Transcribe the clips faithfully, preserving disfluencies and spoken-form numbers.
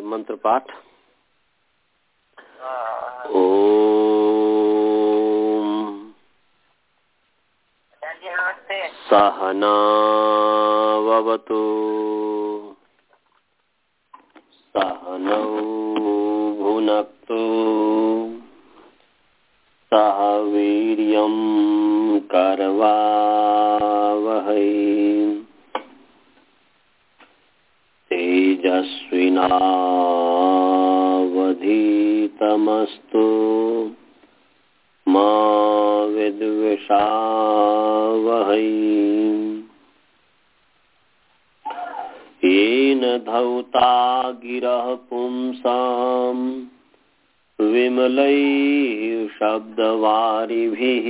मंत्र पाठ। ओम सहना ववतु सहनौ भुनक्तु सह वीर्यं करवावहै तेजस्विनावधीतमस्तु मा विद्विषावहै। येन धौता गिरः पुंसां विमलैः शब्दवारिभिः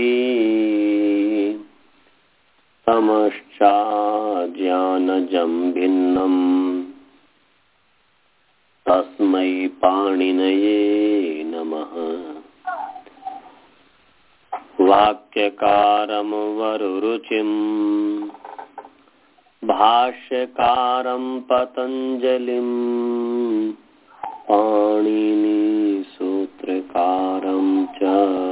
तमश्चाज्ञानजं भिन्नम् तस्मै पाणिनये नमः। वाक्यकारं वरुरुचिं भाष्यकारं पतञ्जलिं पाणिनि सूत्रकारं च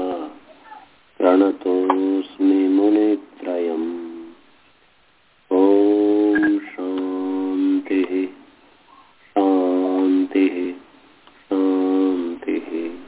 प्रणतोऽस्मि मुनित्रयम्। ओम शांति शांति शांति।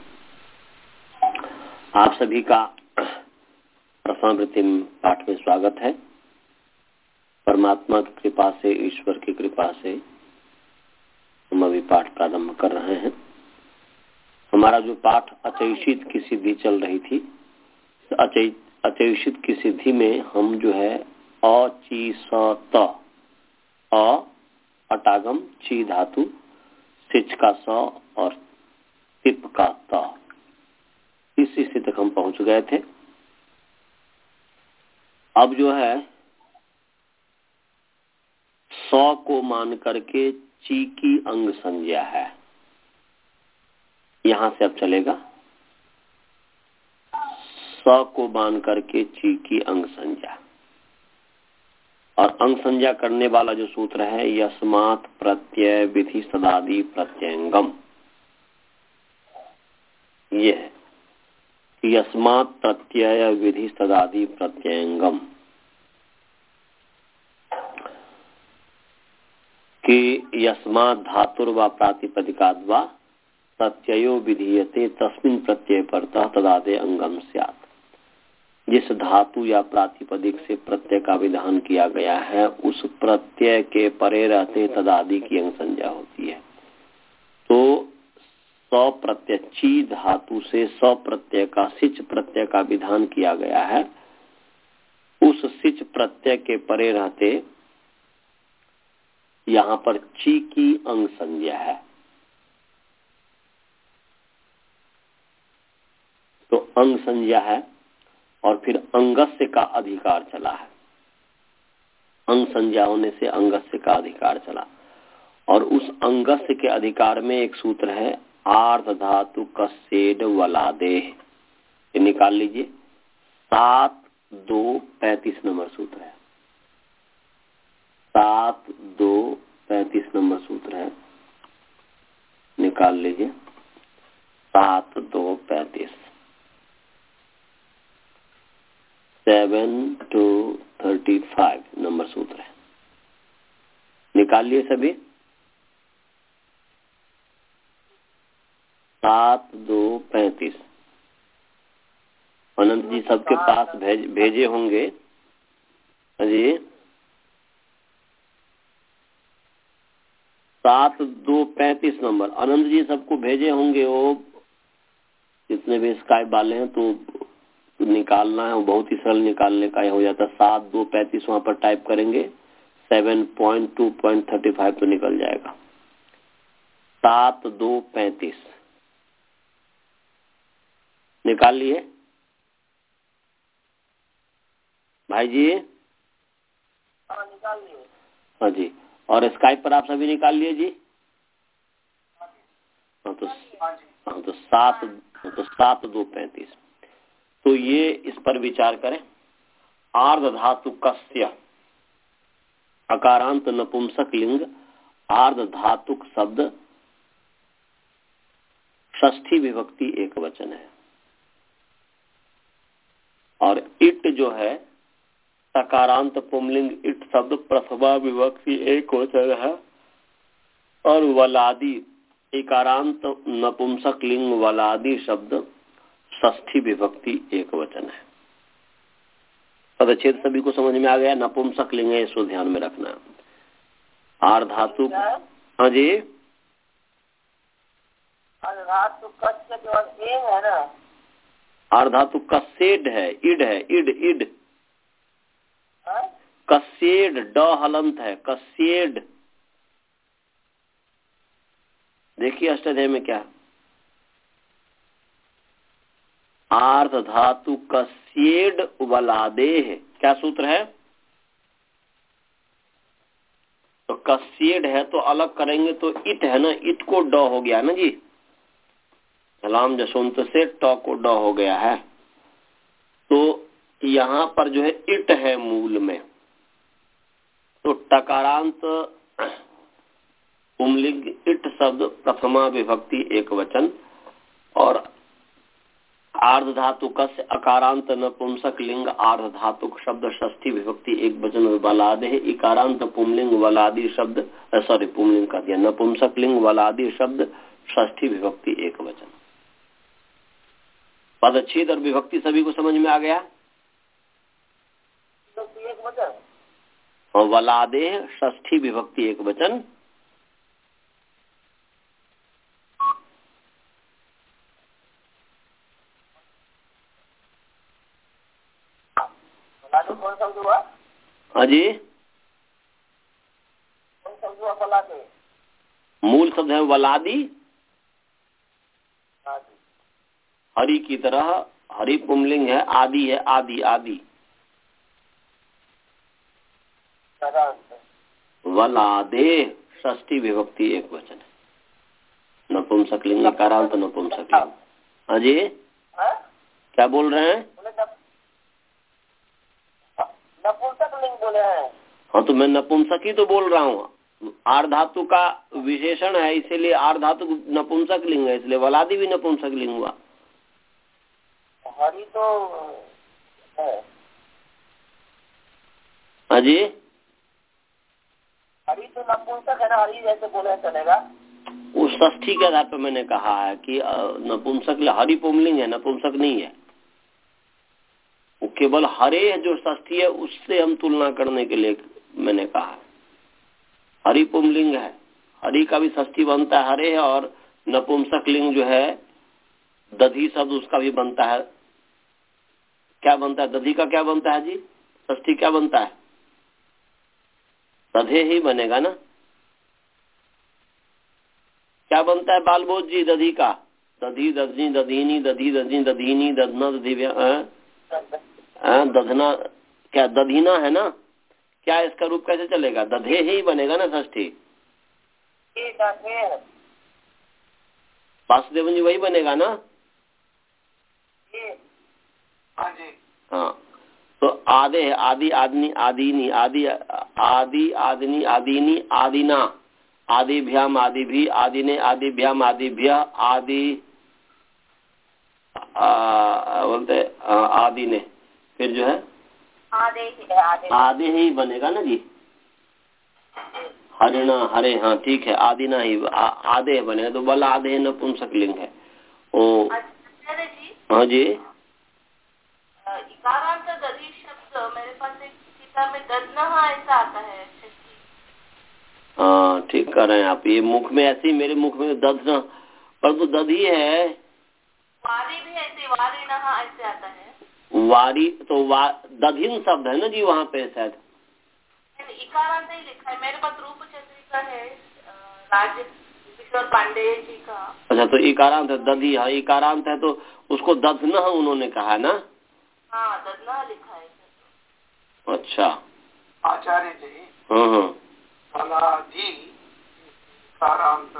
आप सभी का प्रथमावृत्ति पाठ में स्वागत है। परमात्मा की कृपा से, ईश्वर की कृपा से हम अभी पाठ प्रारंभ कर रहे हैं। हमारा जो पाठ अचैषित की सिद्धि चल रही थी, अचैषित की सिद्धि में हम जो है अची स त, अ अटागम ची धातु, सिच का स और तिप का त, इस स्थिति तक हम पहुंच गए थे। अब जो है सौ को मान करके ची की अंग संज्ञा है, यहां से अब चलेगा। स को मान करके ची की अंग संज्ञा, और अंग संज्ञा करने वाला जो सूत्र है यस्मात् प्रत्यय विधि सदादि प्रत्यंगम, ये है यस्मात् प्रत्यय विधि सदादि प्रत्यंगम, कि यस्मात् धातुर्वा प्रातिपदिकाद् वा प्रत्ययो विधीयते तस्मिन् प्रत्यय परतः तदादे अंगम स्यात्। जिस धातु या प्रातिपदिक से प्रत्यय का विधान किया गया है उस प्रत्यय के परे रहते तदादि की अंग संज्ञा होती है। तो सौ प्रत्यय ची धातु से सौ प्रत्यय का सिच प्रत्यय का विधान किया गया है, उस सिच प्रत्यय के परे रहते यहाँ पर ची की अंग संज्ञा है। तो अंग संज्ञा है और फिर अंगस्य का अधिकार चला है। अंग संज्ञा होने से अंगस्य का अधिकार चला, और उस अंगस्य के अधिकार में एक सूत्र है आर्ध धातु कस्येड वलादेह, ये निकाल लीजिए। सात दो पैंतीस नंबर सूत्र है, सात दो पैंतीस नंबर सूत्र है, निकाल लीजिए। सात दो पैंतीस, seven two thirty five number सूत्र है, निकाल लिए सभी। सात दो पैंतीस अनंत जी सबके पास भेज, भेजे होंगे जी। सात दो पैंतीस नंबर अनंत जी सबको भेजे होंगे, वो जितने भी स्काइप वाले हैं तो निकालना है, वो बहुत ही सरल निकालने का हो जाता है। सात दो पैंतीस वहां पर टाइप करेंगे, seven point two point thirty five तो निकल जाएगा। सात दो पैंतीस निकाल लिए भाई जी? हाँ निकाल लिए। हाँ जी, और स्काइप पर आप सभी निकाल लिए जी? हाँ तो हाँ तो सात तो सात दो पैंतीस। तो ये इस पर विचार करें। आर्ध धातु कस्य, अकारांत नपुंसक लिंग आर्ध धातुक शब्द षष्ठी विभक्ति एक वचन है। और इट जो है सकारांत पुंलिंग इट शब्द प्रथमा विभक्ति एक वचन है। और वलादी इकारांत नपुंसक लिंग वलादी शब्द षष्ठी विभक्ति एक वचन है। पदच्छेद सभी को समझ में आ गया। नपुंसक लिंग है, इसको ध्यान में रखना। आर धातु, हाँ जी, धातु कस्य जो ए है ना, आर धातु कसेड है, इड है, इड इड कसेड, ड हलंत है, कसेड। देखिए अष्टाध्यायी में क्या, आर्ध धातु कसेड वलादेह, क्या सूत्र है? तो कसेड है तो अलग करेंगे तो इट है ना, इट को ड हो गया ना जी, लाम जसवंत से ट को ड हो गया है। तो यहाँ पर जो है इट है मूल में, तो टकारांत पुंलिंग इट शब्द प्रथमा विभक्ति एक वचन। और आर्ध धातु कस्य अकारांत नपुंसक लिंग आर्ध धातु शब्द षष्ठी विभक्ति एक वचन। वलादे इकारांत पुंलिंग वलादी शब्द, सॉरी पुंलिंग का दिया, नपुंसक लिंग वलादी शब्द षष्ठी विभक्ति एक वचन। पदच्छेद और विभक्ति सभी को समझ में आ गया। एक वचन और वलादे षष्ठी विभक्ति एक वचन। कौन शब्द हुआ? हाँ जी, कौन शब्द हुआ? वलादे मूल शब्द है वलादी, हरि की तरह, हरि पुंलिंग है, आदि है, आदि आदि। वलादे षष्ठी विभक्ति एक वचन है। नपुंसक लिंग इकारांत नपुंसक लिंग। हाँ जी, क्या बोल रहे हैं? नपुंसक लिंग बोले हैं। हाँ तो मैं नपुंसक ही तो बोल रहा हूँ। आर धातु का विशेषण है, इसीलिए आर धातु नपुंसक लिंग है, इसलिए वलादी भी नपुंसक लिंग हुआ। हरि तो है। हाँ जी, हरि तो नपुंसक है ना, हरि जैसे बोले चलेगा। उस षष्ठी के आधार पर मैंने कहा है कि नपुंसक, हरि पुंलिंग है, नपुंसक नहीं है। वो केवल हरे जो षष्ठी है उससे हम तुलना करने के लिए मैंने कहा। हरि पुंलिंग है, हरि का भी षष्ठी बनता है हरे है। और नपुंसक लिंग जो है दधी शब्द उसका भी बनता है। क्या बनता है? दधी का क्या बनता है जी? षष्ठी क्या बनता है? दधे ही बनेगा ना। क्या बनता है बालबोध जी दधी का? दधी, दधी, दधीनी, दधी, दधी, दधीनी, दधना, दधी, दधना, क्या दधीना है ना? क्या इसका रूप कैसे चलेगा? दधे ही बनेगा ना षष्ठी। वासुदेवन जी वही बनेगा ना? हाँ, तो आदे है, आदि, आदनी, आदीनी, आदि, आदि, आदनी, आदीनी, आदिना, आदिभ्याम, आदिभी, आदिने, आदिभ्याम, आदिभ्य, आदि बोलते आदि ने, फिर जो है आधे ही आधे आधे ही बनेगा ना जी। हरिणा हरे, हाँ ठीक है, आदिना ही आ, आधे बने तो बल आधे नपुंसक लिंग है। ओ जी, हाँ जी, इकारांत दधी शब्द मेरे पास एक किताब में दधना ऐसा आता है। हाँ ठीक कर रहे हैं आप। ये मुख में ऐसी, मेरे मुख में दधना, पर तो दधी है। वारी भी ऐसे, वारी नहा ऐसे आता है। वारी तो वा दधिन शब्द है ना जी वहाँ पे शायद। इकारांत ही लिखा है मेरे पास। रूप चंद्रिका है राज किशोर पांडे जी का। अच्छा, तो इकारांत है दधी, हाँ इकारांत है तो उसको दधना उन्होंने कहा है ना। हाँ दधना लिखा है। अच्छा आचार्य जी, हाँ हाँ, वलादी इकारांत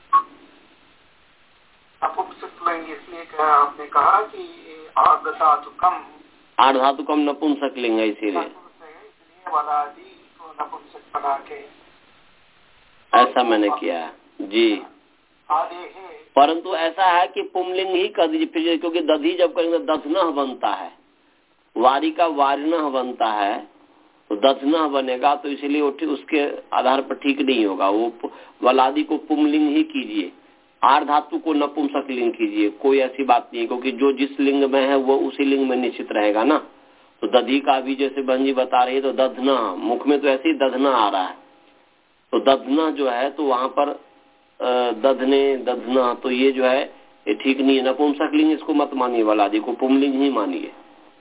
नपुंसक लिंग इसलिए आपने कहा कि आर्ध धातु कम, आर्ध धातु कम नपुंसक लिंग है, इसीलिए वलादी को नपुंसक बना के ऐसा मैंने किया है जी। आधे है परंतु ऐसा है कि पुमलिंग ही कर दीजिए फिर, क्योंकि दधी जब करेंगे दधनह बनता है, वारी का वारिनह बनता है, तो दधनह बनेगा, तो इसलिए उसके आधार पर ठीक नहीं होगा। वो वलादि को पुमलिंग ही कीजिए, आर धातु को नपुंसक लिंग कीजिए, कोई ऐसी बात नहीं है, क्योंकि जो जिस लिंग में है वो उसी लिंग में निश्चित रहेगा ना। तो दधी का भी जैसे बहन जी बता रही है, तो दधना, मुख में तो ऐसे ही दधना आ रहा है, तो दधना जो है तो वहां पर दधने दधना, तो ये जो है ये ठीक नहीं है। नपुंसक लिंग इसको मत मानिए, वलादि को पुमलिंग ही मानिए।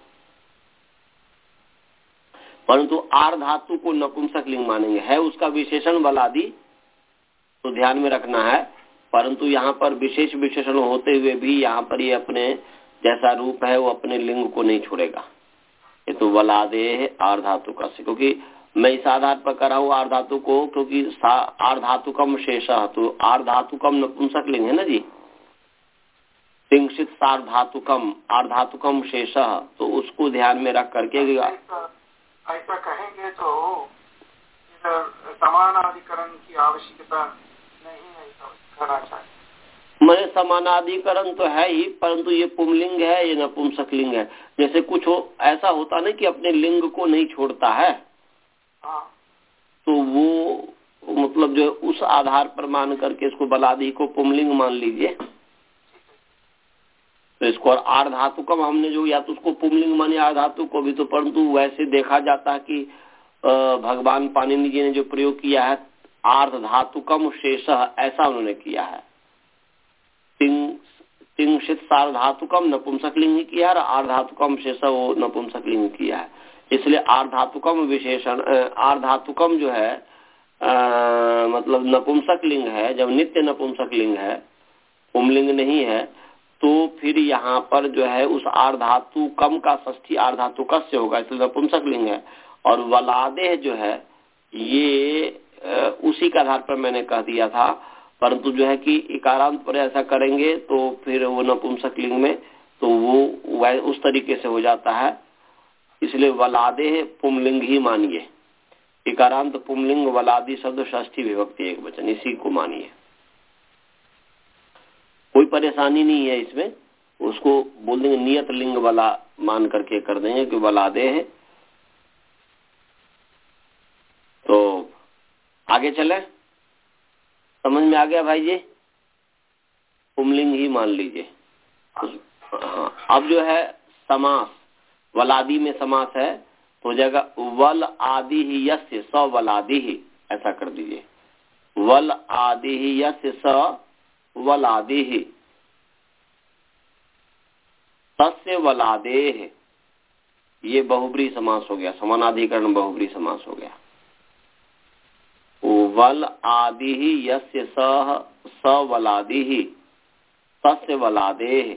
परंतु आर धातु को नपुंसक लिंग मानेंगे, है उसका विशेषण वलादि, तो ध्यान में रखना है। परंतु यहाँ पर विशेष विशेषण होते हुए भी यहाँ पर ये अपने जैसा रूप है वो अपने लिंग को नहीं छोड़ेगा। ये तो वलादे है आर धातु का, क्योंकि मैं इस आधार पर कर रहा हूँ आर धातु को, क्योंकि आर धातुकम शेष, तो आर धातुकम नपुंसक लिंग है ना जी, तिंशित सार धातुकम आर धातुकम शेष, तो उसको ध्यान में रख करके ऐसा कहेंगे तो समानाधिकरण की आवश्यकता नहीं है, ऐसा करना चाहिए। मैंने समानाधिकरण तो है ही, परंतु ये पुमलिंग है, ये नपुंसक लिंग है। जैसे कुछ हो ऐसा होता ना कि अपने लिंग को नहीं छोड़ता है, हाँ। तो वो मतलब जो उस आधार पर मान करके इसको बलादि को पुमलिंग मान लीजिए। तो इसको आर धातुकम हमने जो, या तो उसको पुमलिंग माने आर धातु को भी, तो परंतु वैसे देखा जाता है कि भगवान पाणिनि जी ने जो प्रयोग किया है आर्ध धातुकम शेष, ऐसा उन्होंने किया है। तिंशित सार धातुकम नपुंसक लिंग किया है, आर्ध धातुकम शेष वो नपुंसक लिंग किया है। इसलिए आर्ध धातुकम विशेषण, आर्ध धातुकम जो है आ, मतलब नपुंसक लिंग है, जब नित्य नपुंसक लिंग है, पुमलिंग नहीं है, तो फिर यहाँ पर जो है उस आर्धातु कम का षष्ठी आर्धातु कस्य होगा, इसलिए नपुंसक लिंग है। और वलादेह जो है ये उसी के आधार पर मैंने कह दिया था, परंतु जो है कि इकारांत पर ऐसा करेंगे तो फिर वो नपुंसक लिंग में तो वो उस तरीके से हो जाता है। इसलिए वलादेह पुमलिंग ही मानिए, इकारांत पुमलिंग वलादी शब्द षष्ठी विभक्ति एक वचन, इसी को मानिए, कोई परेशानी नहीं है इसमें। उसको बोल देंगे नियत लिंग वाला मान करके कर देंगे कि वलादे है। तो आगे चले, समझ में आ गया भाई जी, पुमलिंग ही मान लीजिए। हाँ, अब जो है समास, वलादी में समास है तो जगह वल आदि ही यस्य स वलादि ही, ऐसा कर दीजिए। वल आदि ही यस्य स वलादि ही तस्य वलादेह, ये बहुब्री समास हो गया, समानाधिकरण बहुब्री समास हो गया। वल आदि ही यस्य सह स वलादि ही तस्य वलादेह।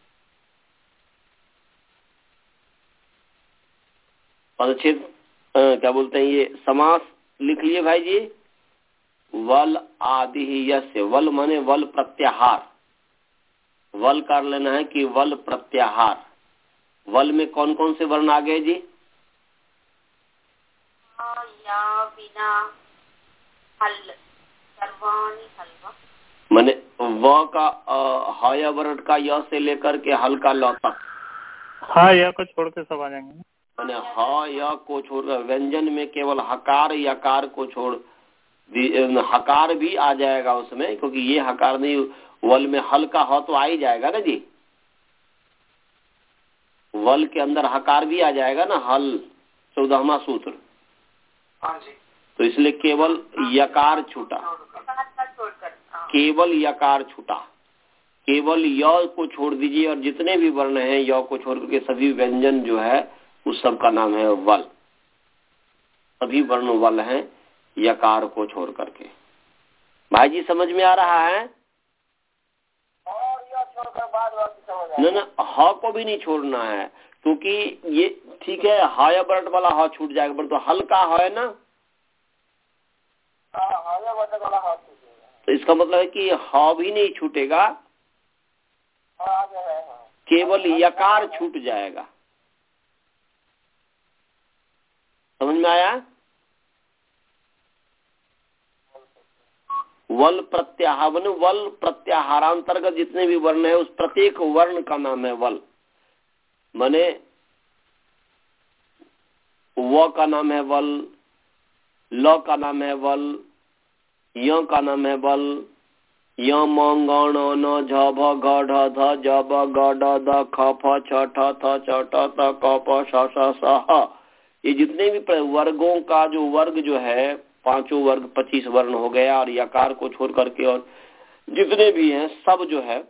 पदच्छेद क्या बोलते हैं, ये समास लिख लिए भाई जी। वल आदि ही यस्य, वल माने वल प्रत्याहार, वल कर लेना है कि वल प्रत्याहार। वल में कौन कौन से वर्ण आ गए जी? या, बिना, हल, सर्वाणि हल। माने व का हय वर्ण का य से लेकर के हल का ल तक, हाँ या को छोड़ के सब आ जाएंगे। माने ह य को छोड़कर व्यंजन में केवल हकार यकार को छोड़, हकार भी आ जाएगा उसमें, क्योंकि ये हकार नहीं, वल में हल का ह तो आ ही जाएगा ना जी, वल के अंदर हकार भी आ जाएगा ना, हल चौदहवां सूत्र। हाँ जी। तो इसलिए केवल यकार छूटा, केवल यकार छूटा, केवल य को छोड़ दीजिए, और जितने भी वर्ण हैं य को छोड़ करके सभी व्यंजन जो है उस सब का नाम है वल, सभी वर्ण वल हैं यकार को छोड़ करके। भाई जी समझ में आ रहा है? न न ह को भी नहीं छोड़ना है, क्योंकि ये ठीक है हाय वर्ड वाला ह छूट जाएगा, पर तो हल्का है ना, तो इसका मतलब है कि ह भी नहीं छूटेगा, केवल यकार छूट जाएगा। समझ में आया? वल प्रत्याहार बने वल प्रत्याहारांतर्गत जितने भी वर्ण है उस प्रत्येक वर्ण का नाम है वल। माने व का नाम है वल, ल का नाम है वल, य का नाम है वल, य म ग ण न झ भ घ ढ ध ज ब ग ड द ख फ छ ठ थ च ट त क प श ष स ह। ये जितने भी वर्गों का जो वर्ग जो है पांचों वर्ग पच्चीस वर्ण हो गया, और यकार को छोड़ करके और जितने भी हैं सब जो है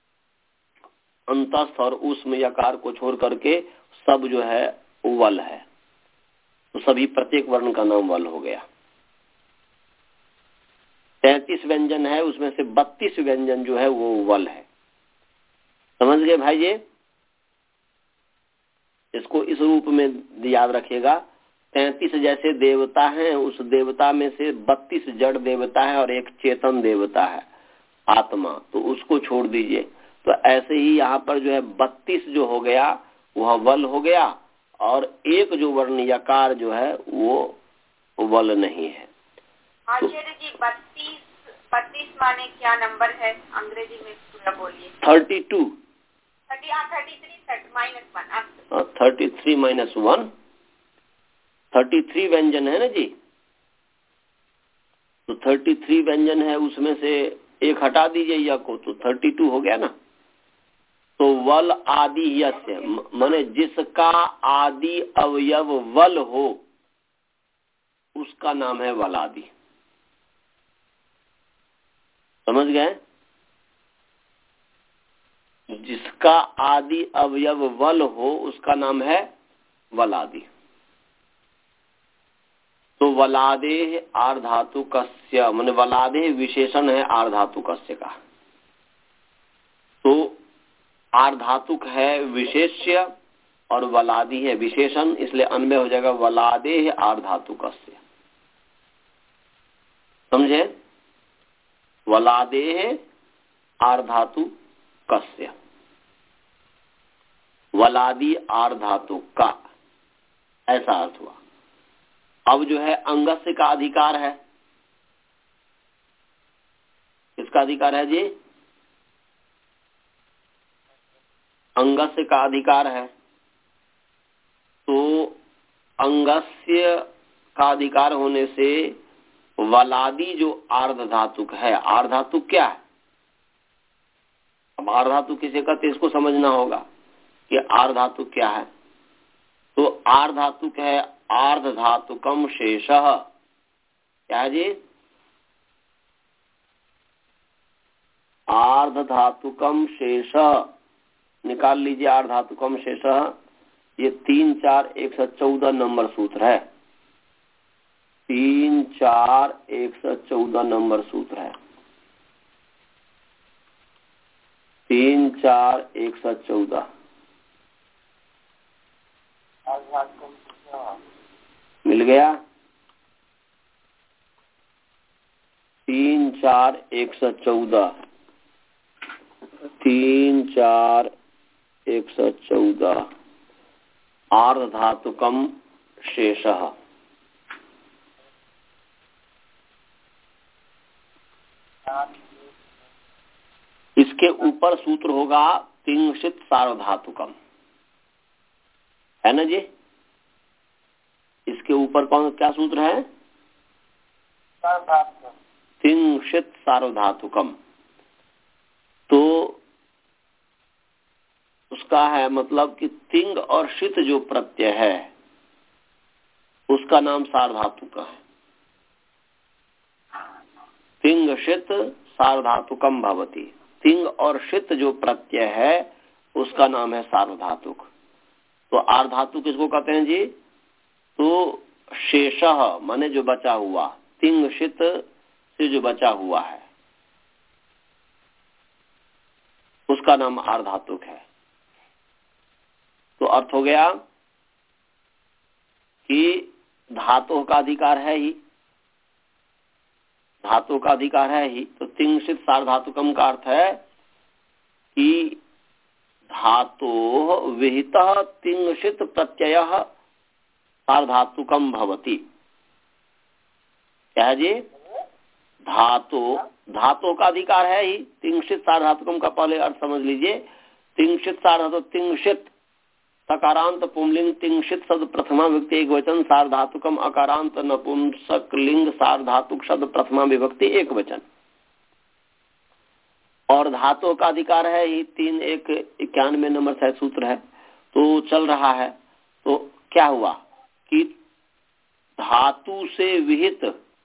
अंतस्थ और उसमें यकार को छोड़ करके सब जो है वल है। तो सभी प्रत्येक वर्ण का नाम वल हो गया। तैंतीस व्यंजन है उसमें से बत्तीस व्यंजन जो है वो वल है। समझ गए भाई जी? इसको इस रूप में याद रखिएगा। तैंतीस जैसे देवता हैं, उस देवता में से बत्तीस जड़ देवता है और एक चेतन देवता है आत्मा, तो उसको छोड़ दीजिए। तो ऐसे ही यहाँ पर जो है बत्तीस जो हो गया वह वल हो गया, और एक जो वर्ण यकार जो है वो वल नहीं है। आचार्य जी बत्तीस बत्तीस माने क्या नंबर है अंग्रेजी में पूरा बोलिए। Thirty two thirty thirty three minus one thirty three minus one thirty three व्यंजन है ना जी। तो थर्टी थ्री व्यंजन है उसमें से एक हटा दीजिए या को, तो थर्टी टू हो गया ना। तो वल आदि यस्य माने जिसका आदि अवयव वल हो उसका नाम है वल आदि। समझ गए? जिसका आदि अवयव वल हो उसका नाम है वल आदि। तो वलादेह आर्धातुकस्य माने वलादेह विशेषण है आर्धातुकस्य का। तो आर्धातुक है विशेष्य और वलादि है विशेषण, इसलिए अन्वय हो जाएगा वलादेह आर्धातुकस्य। समझे? वलादेह आर्धातुकस्य, वलादि आर्धातुक का, ऐसा अर्थ हुआ। अब जो है अंगस्य का अधिकार है। किसका अधिकार है जी? अंगस्य का अधिकार है। तो अंगस्य का अधिकार होने से वलादि जो आर्ध धातुक है, आर्ध धातुक क्या है? अब आर्ध धातुक किसे कहते इसको समझना होगा कि आर्ध धातुक क्या है। तो आर्ध धातुक है आर्ध धातुकम शेषः। क्या है जी? आर्ध धातुकम शेषः निकाल लीजिए। आर्ध धातुकम शेषः ये तीन चार एक सौ चौदह नंबर सूत्र है। तीन चार एक सौ चौदह नंबर सूत्र है। तीन चार एक सौ चौदह मिल गया। तीन चार एक सौ चौदह तीन चार एक सौ चौदह आर्ध धातुकम शेषः। इसके ऊपर सूत्र होगा तिंशित सार्वधातुकम, है ना जी? इसके ऊपर कौन क्या सूत्र है? तिंशित सार्वधातुकम। तो उसका है मतलब कि तिंग और शित जो प्रत्यय है उसका नाम सार्वधातुक है। तिंग शित सार्वधातुकम भवति। तिंग और शित जो प्रत्यय है उसका नाम है सार्वधातुक। तो आर्धातुक किसको कहते हैं जी? तो शेषः माने जो बचा हुआ, तिंग शित से जो बचा हुआ है उसका नाम आर्धातुक है। तो अर्थ हो गया कि धातु का अधिकार है ही, धातु का अधिकार है ही। तो तिंशित सार्वधातुकम का अर्थ है कि धातो विहितः तिंशित प्रत्ययः सार्वधातुकम भवति। क्या है जी? धातु धातु का अधिकार है ही। तिंशित सार्वधातुकम का पहले अर्थ समझ लीजिए। तिंशित सार्वधातु तिंशित सकारांत पुंलिंग तिंशित शब्द प्रथमा विभक्ति एक वचन, सार्वधातुकम अकारांत नपुंसक लिंग सार्वधातुक शब्द प्रथमा विभक्ति एक वचन। और धातु का अधिकार है ही। तीन एक इक्यानवे नंबर से सूत्र है तो चल रहा है। तो क्या हुआ कि धातु से विहित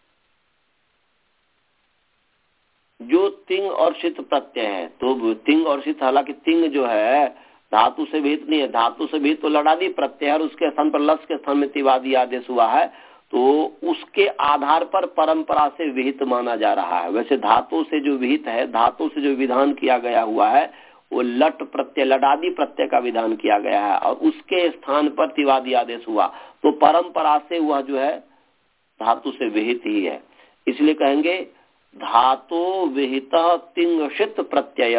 जो तिंग और शित प्रत्यय है, तो तिंग और शित, हालांकि तिंग जो है धातु से विहित नहीं है, धातु से विहित तो लडादी प्रत्यय है और उसके स्थान पर लस के स्थान में तिवादी आदेश हुआ है, तो उसके आधार पर परंपरा से विहित माना जा रहा है। वैसे धातु से जो विहित है, धातु से जो विधान किया गया हुआ है वो लट प्रत्यय लडादी प्रत्यय का विधान किया गया है और उसके स्थान पर तिवादी आदेश हुआ, तो परंपरा से वह जो है धातु से विहित ही है। इसलिए कहेंगे धातु विहित तिंशित प्रत्यय,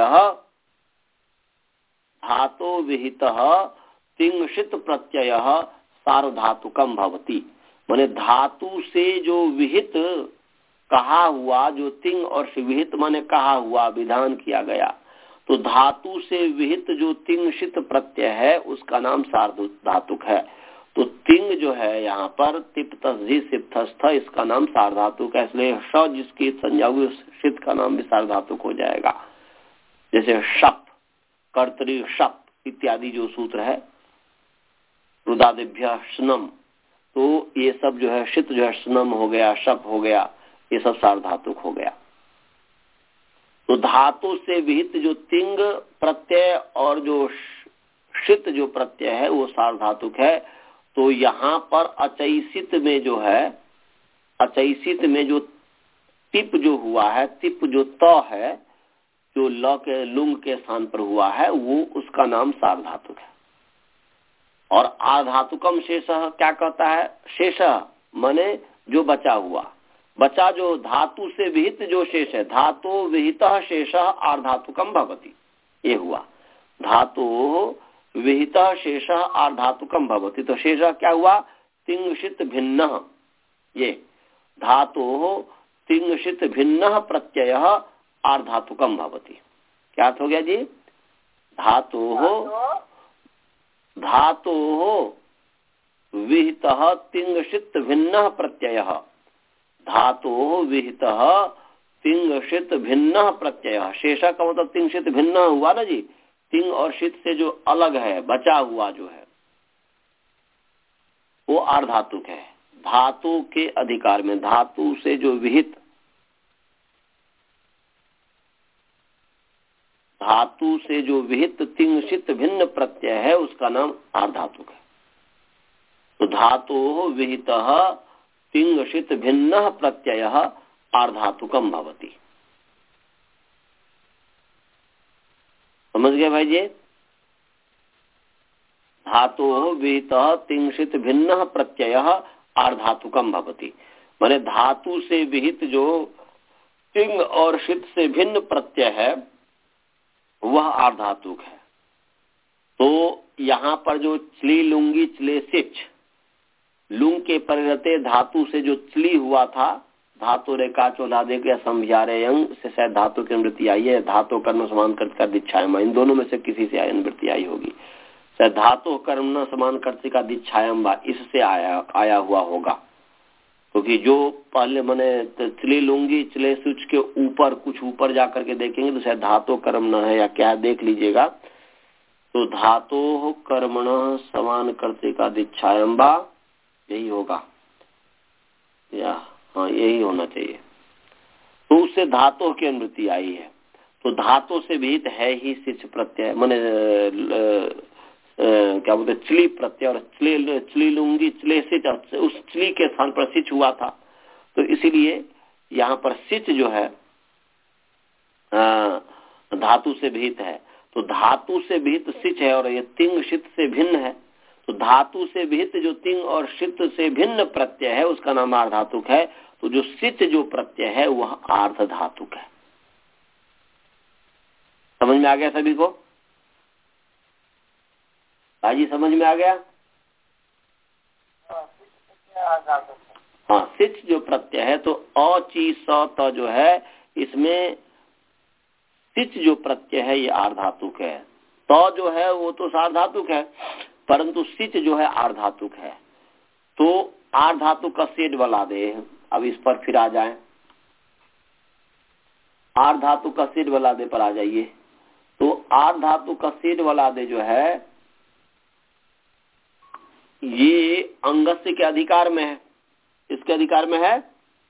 धातु विहित तिंशित प्रत्यय सार्वधातुकम भवति। माने धातु से जो विहित कहा हुआ, जो तिंग और विहित माने कहा हुआ विधान किया गया, तो धातु से विहित जो तिंशित प्रत्यय है उसका नाम सार्वधातुक है। तो तिंग जो है यहाँ पर तिप्तस्थ, इसका नाम सार्वधातुक है। इसलिए श जिसकी संज्ञा हुई शित का नाम भी सार्वधातुक हो जाएगा। जैसे शप, कर्तरी शप इत्यादि जो सूत्र है, रुदादिभ्य स्नम, तो ये सब जो है शित जो है स्नम हो गया, शप हो गया, ये सब सार्वधातुक हो गया। तो धातु से विहित जो तिंग प्रत्यय और जो शित जो प्रत्यय है वो सार्वधातुक है। तो यहाँ पर अचैसित में जो है, अचैसित में जो तिप जो हुआ है, तिप जो त है, जो ल के लुंग के स्थान पर हुआ है, वो उसका नाम सार्वधातुक है। और आधातुकम शेष क्या कहता है? शेष माने जो बचा हुआ, बचा जो धातु से विहित जो शेष है, धातु विहित शेष आर्धातुकम भवति, ये हुआ। धातु विहित शेष आर्धातुकम भवति, तो शेष क्या हुआ? तिंशित भिन्न, ये धातु तिंशित भिन्न प्रत्यय आर्धातुकम भवति। क्या हो गया जी? धातु धातु विहित तिंशित भिन्न प्रत्यय, धातु विहित तिंशित भिन्न प्रत्यय। शेषा का मतलब तिंशित भिन्न हुआ ना जी, तिंग और शित से जो अलग है, बचा हुआ जो है, वो आर्धातुक है। धातु के अधिकार में, धातु से जो विहित, धातु से जो विहित तिंशित भिन्न प्रत्यय है उसका नाम आर्धातुक है। तो धातु विहित तिंशित भिन्न प्रत्यय आर्धातुकम भवति। समझ गए भाई जी? धातु विहित तिंशित भिन्न प्रत्यय आर्धातुकम भवति, माने धातु से विहित जो तिंग और शित से भिन्न प्रत्यय है वह आर्धातुक है। तो यहाँ पर जो चली लुंगी चले सिच, लुंग के परिणते धातु से जो चली हुआ था, धातु रेखा चौलादे के संभ्यारे अंग से शायद धातु की अनुवृत्ति आई है। धातु कर्म समान कर्तिका दीक्षायम, इन दोनों में से किसी से अनुवृत्ति आई होगी। शायद धातु कर्म न समान कर्तिका दीक्षायम इससे आया आया हुआ होगा, क्योंकि तो जो पहले मैंने चली लूंगी चले सूच के ऊपर कुछ ऊपर जा करके देखेंगे तो शायद धातु कर्म न है या क्या, देख लीजिएगा। तो धातु कर्मण समान कर्तिका दीक्षायम यही होगा या हाँ यही होना चाहिए। तो उससे धातु की अनुवृत्ति आई है। तो धातु से विहित है ही सिच प्रत्यय, माने क्या बोलते चली प्रत्यय, और चले चली लूंगी चले सिच, उस चली के स्थान पर सिच हुआ था। तो इसीलिए यहाँ पर सिच जो है आ, धातु से विहित है। तो धातु से विहित सिच है और ये तिंग शित से भिन्न है। तो धातु से विहित जो तिंग और शित से भिन्न प्रत्यय है उसका नाम आर्धातुक है। तो जो सिच जो प्रत्यय है वह आर्ध धातुक है। समझ में आ गया सभी को? भाई समझ में आ गया? हाँ, सिच जो प्रत्यय है तो अ ची स त जो है इसमें सिच जो प्रत्यय है ये आर्धातुक है। त जो है वो तो सार्वधातुक है, परंतु सिच जो है आर्धातुक है। तो आर्धातुक का सेठ बला दे। अब इस पर फिर आ जाए, आर्धातुक का सेठ बला दे पर आ जाइए। तो आर्धातुक का सेठ बला दे जो है ये अंगस्य के अधिकार में है। इसके अधिकार में है,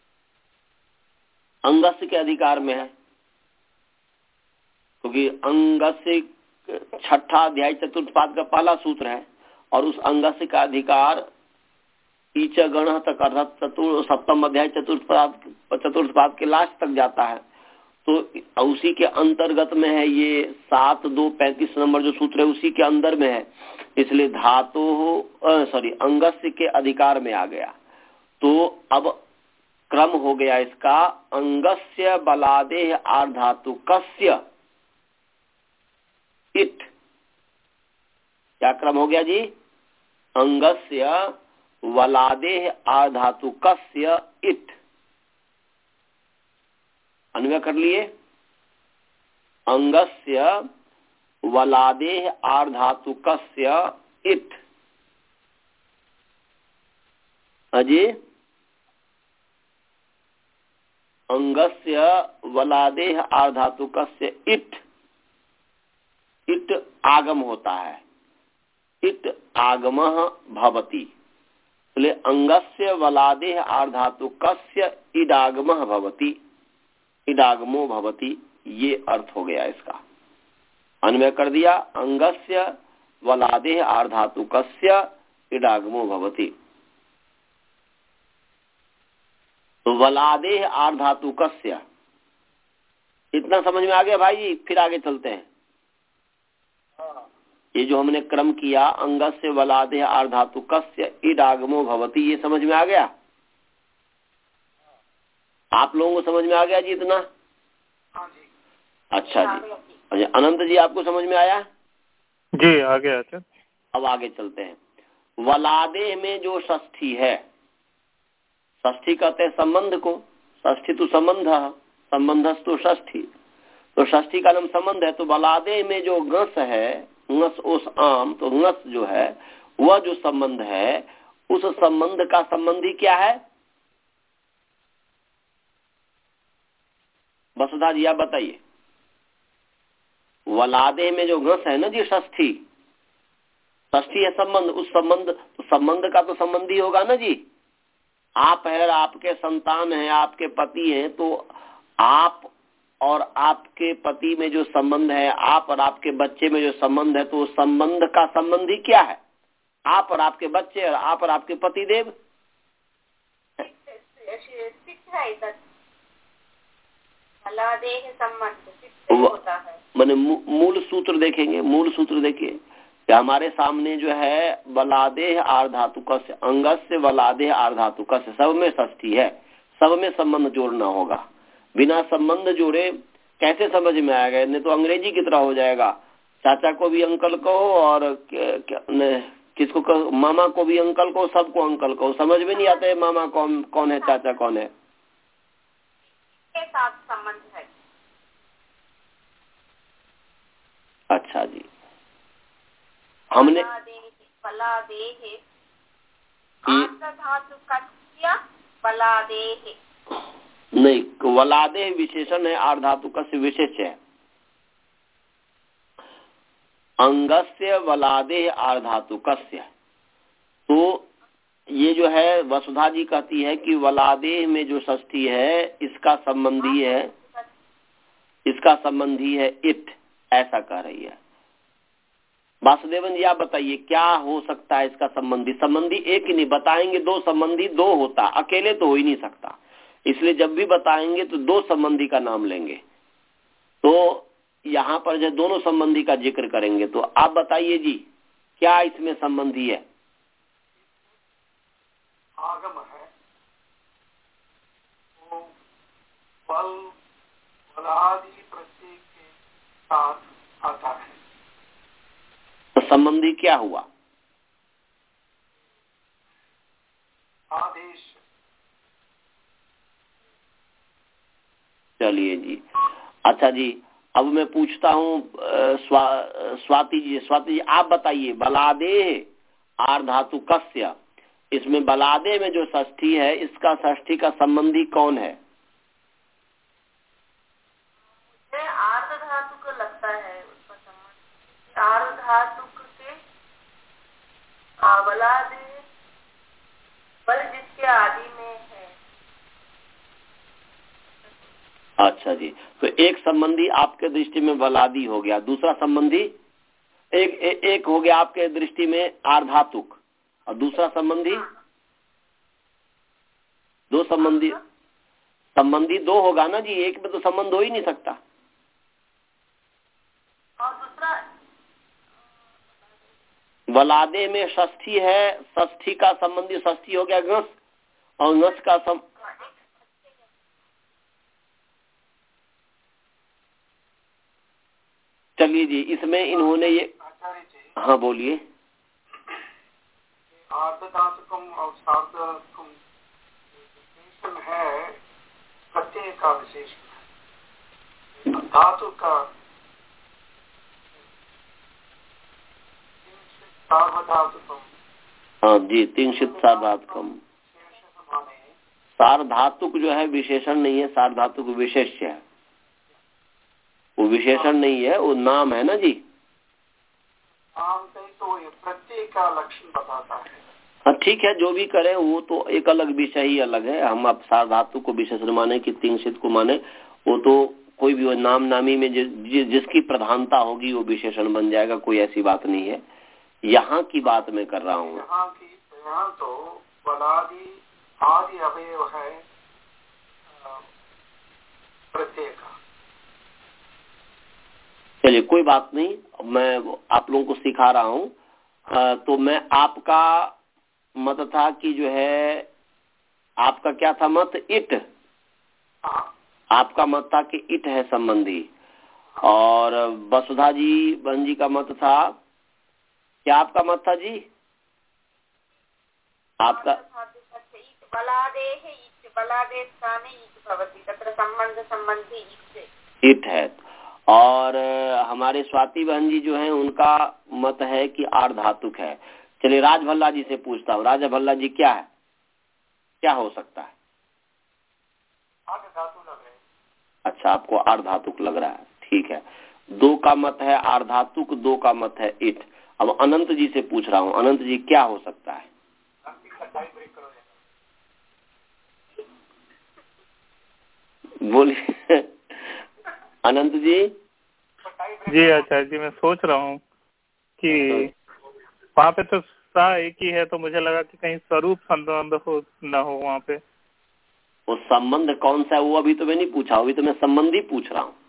अंगस्य के अधिकार में है, क्योंकि तो अंगस्य छठा अध्याय चतुर्थ पाद का पहला सूत्र है और उस अंगस्य का अधिकार ईच गण तक अर्थात चतुर्थ सप्तम अध्याय चतुर्थ पाद चतुर्थ पाद के लास्ट तक जाता है। तो उसी के अंतर्गत में है ये सात दो पैंतीस नंबर जो सूत्र है उसी के अंदर में है, इसलिए धातु सॉरी अंगस्य के अधिकार में आ गया। तो अब क्रम हो गया इसका अंगस्य बलादेह आर्धातुकस्य इट। क्या क्रम हो गया जी? अंगस्य वलादेह आर्धातुकस्य इट। अन्वय कर लिए, अंगस्य वलादेह आर्धातुकस्य इट। अजी अंगस्य वलादेह आर्धातुकस्य इट, इट आगम होता है, इट आगमः भवति। इसलिए अंगस्य वलादेह आर्धातुकस्य इडागमः भवति, इडागमो भवति, ये अर्थ हो गया इसका। अन्वय कर दिया, अंगस्य वलादेह आर्धातुकस्य इडागमो भवति। तो वलादेह आर्धातुकस्य, इतना समझ में आ गया भाई जी? फिर आगे चलते हैं। ये जो हमने क्रम किया अंगस्य वलादेह आर्धातुकस्य इडागमो भवति, ये समझ में आ गया? आप लोगों को समझ में आ गया जी इतना? हाँ जी। अच्छा जी। अच्छा अनंत जी आपको समझ में आया? जी आ गया। अच्छा अब आगे चलते हैं। वलादेह में जो षष्ठी है, षष्ठी कहते हैं संबंध को, षष्ठी तो संबंध, संबंधस्तु षष्ठी, तो षष्ठी का नाम संबंध है। तो वलादेह में जो गस है, गस ओस आम, तो गस जो है वह जो संबंध है उस संबंध का संबंधी क्या है? वसुधा जी आप बताइए। वलादेह में जो गस है ना जी षष्ठी, षष्ठी है संबंध, उस संबंध तो संबंध का तो संबंधी होगा ना जी। आप है, आपके संतान है, आपके पति हैं, तो आप और आपके पति में जो संबंध है, आप और आपके बच्चे में जो संबंध है, तो उस संबंध का संबंधी क्या है? आप और आपके बच्चे और आप और आपके पति देव। मैंने मूल सूत्र देखेंगे, मूल सूत्र देखिए कि हमारे सामने जो है वलादेह आर्धातुकस्य, अंगस्य वलादेह आर्धातुकस्य, सब में षष्ठी है, सब में संबंध जोड़ना होगा। बिना संबंध जोड़े कैसे समझ में आएगा? नहीं तो अंग्रेजी की तरह हो जाएगा, चाचा को भी अंकल कहो और किसको कहो, मामा को भी अंकल को, सबको अंकल को, समझ में नहीं आता है मामा कौन कौन है, चाचा कौन है। के साथ संबंध है। अच्छा जी, हमने नहीं, वलादेह विशेषण है, आर्धातुकस्य विशेष है। अंगस्य वलादेह आर्धातुकस्य, तो ये जो है वसुधा जी कहती है कि वलादेह में जो षष्ठी है इसका संबंधी है, इसका संबंधी है इट, ऐसा कह रही है। वासुदेवन जी आप बताइए क्या हो सकता है इसका संबंधी? संबंधी एक ही नहीं बताएंगे, दो संबंधी दो होता, अकेले तो हो ही नहीं सकता, इसलिए जब भी बताएंगे तो दो संबंधी का नाम लेंगे। तो यहाँ पर जो दोनों संबंधी का जिक्र करेंगे, तो आप बताइए जी क्या इसमें संबंधी है? आगम है, वो बल बलादि प्रत्यय के साथ आता है। तो संबंधी क्या हुआ? आदेश अच्छा जी, अब मैं पूछता हूँ स्वा, स्वाति जी स्वाति जी आप बताइए, बलादेह आर्धातु कस्य, इसमें बलादे में जो षष्ठी है इसका षष्ठी का संबंधी कौन है? मुझे आर्ध धातु को लगता है उसका संबंध, आर्ध धातु के बलादे बल जिसके आदि में है। अच्छा जी, तो एक संबंधी आपके दृष्टि में बलादी हो गया, दूसरा संबंधी एक ए, एक हो गया आपके दृष्टि में आर्धातुक, और दूसरा संबंधी दो संबंधी संबंधी दो होगा ना जी, एक में तो संबंध हो ही नहीं सकता। और दूसरा बलादे में षष्ठी है, षष्ठी का संबंधी षष्ठी हो गया गस, और गस का सम चलिए जी, इसमें इन्होंने ये आचार्य जी, हाँ बोलिए। आर्धधातुकम और सार्धधातुकम विशेषण है, प्रत्यय का विशेषण है, धातु का सार्वधातुकम। हाँ जी, तिंशित सार्वधातुकम। सार्वधातुक जो है विशेषण नहीं है, सार्वधातुक विशेष्य है, वो विशेषण नहीं है, वो नाम है ना जी। नाम से तो ये प्रत्यय का लक्षण बताता है। हाँ ठीक है, जो भी करें वो तो एक अलग विषय ही अलग है। हम अब सार्वधातुक को विशेषण माने कि तिंशित को माने, वो तो कोई भी नाम नामी में जि, जि, जिसकी प्रधानता होगी वो विशेषण बन जाएगा, कोई ऐसी बात नहीं है। यहाँ की बात मैं कर रहा हूँ। यहाँ की यहाँ तो बलादि आदि अवयव है प्रत्यय का। चलिए कोई बात नहीं, मैं आप लोगों को सिखा रहा हूँ। तो मैं आपका मत था कि जो है, आपका क्या था मत? इट। आपका मत था कि इट है संबंधी, और वसुधा जी बहन जी का मत था, क्या आपका मत था जी? आपका इट है, और हमारे स्वाति बहन जी जो हैं उनका मत है कि आर्धातुक है। चलिए राज भल्ला जी से पूछता हूँ, राजा भल्ला जी क्या है, क्या हो सकता है? आर्धातुक लग रहा है। अच्छा, आपको आर्धातुक लग रहा है, ठीक है। दो का मत है आर्धातुक, दो का मत है इट। अब अनंत जी से पूछ रहा हूँ, अनंत जी क्या हो सकता है? बोलिए अनंत जी। जी आचार्य जी, मैं सोच रहा हूँ कि वहाँ पे तो सा एक ही है, तो मुझे लगा कि कहीं स्वरूप संबंध हो न हो वहाँ पे। वो संबंध कौन सा है वो अभी तो मैं नहीं पूछा, अभी तो मैं संबंधी पूछ रहा हूँ।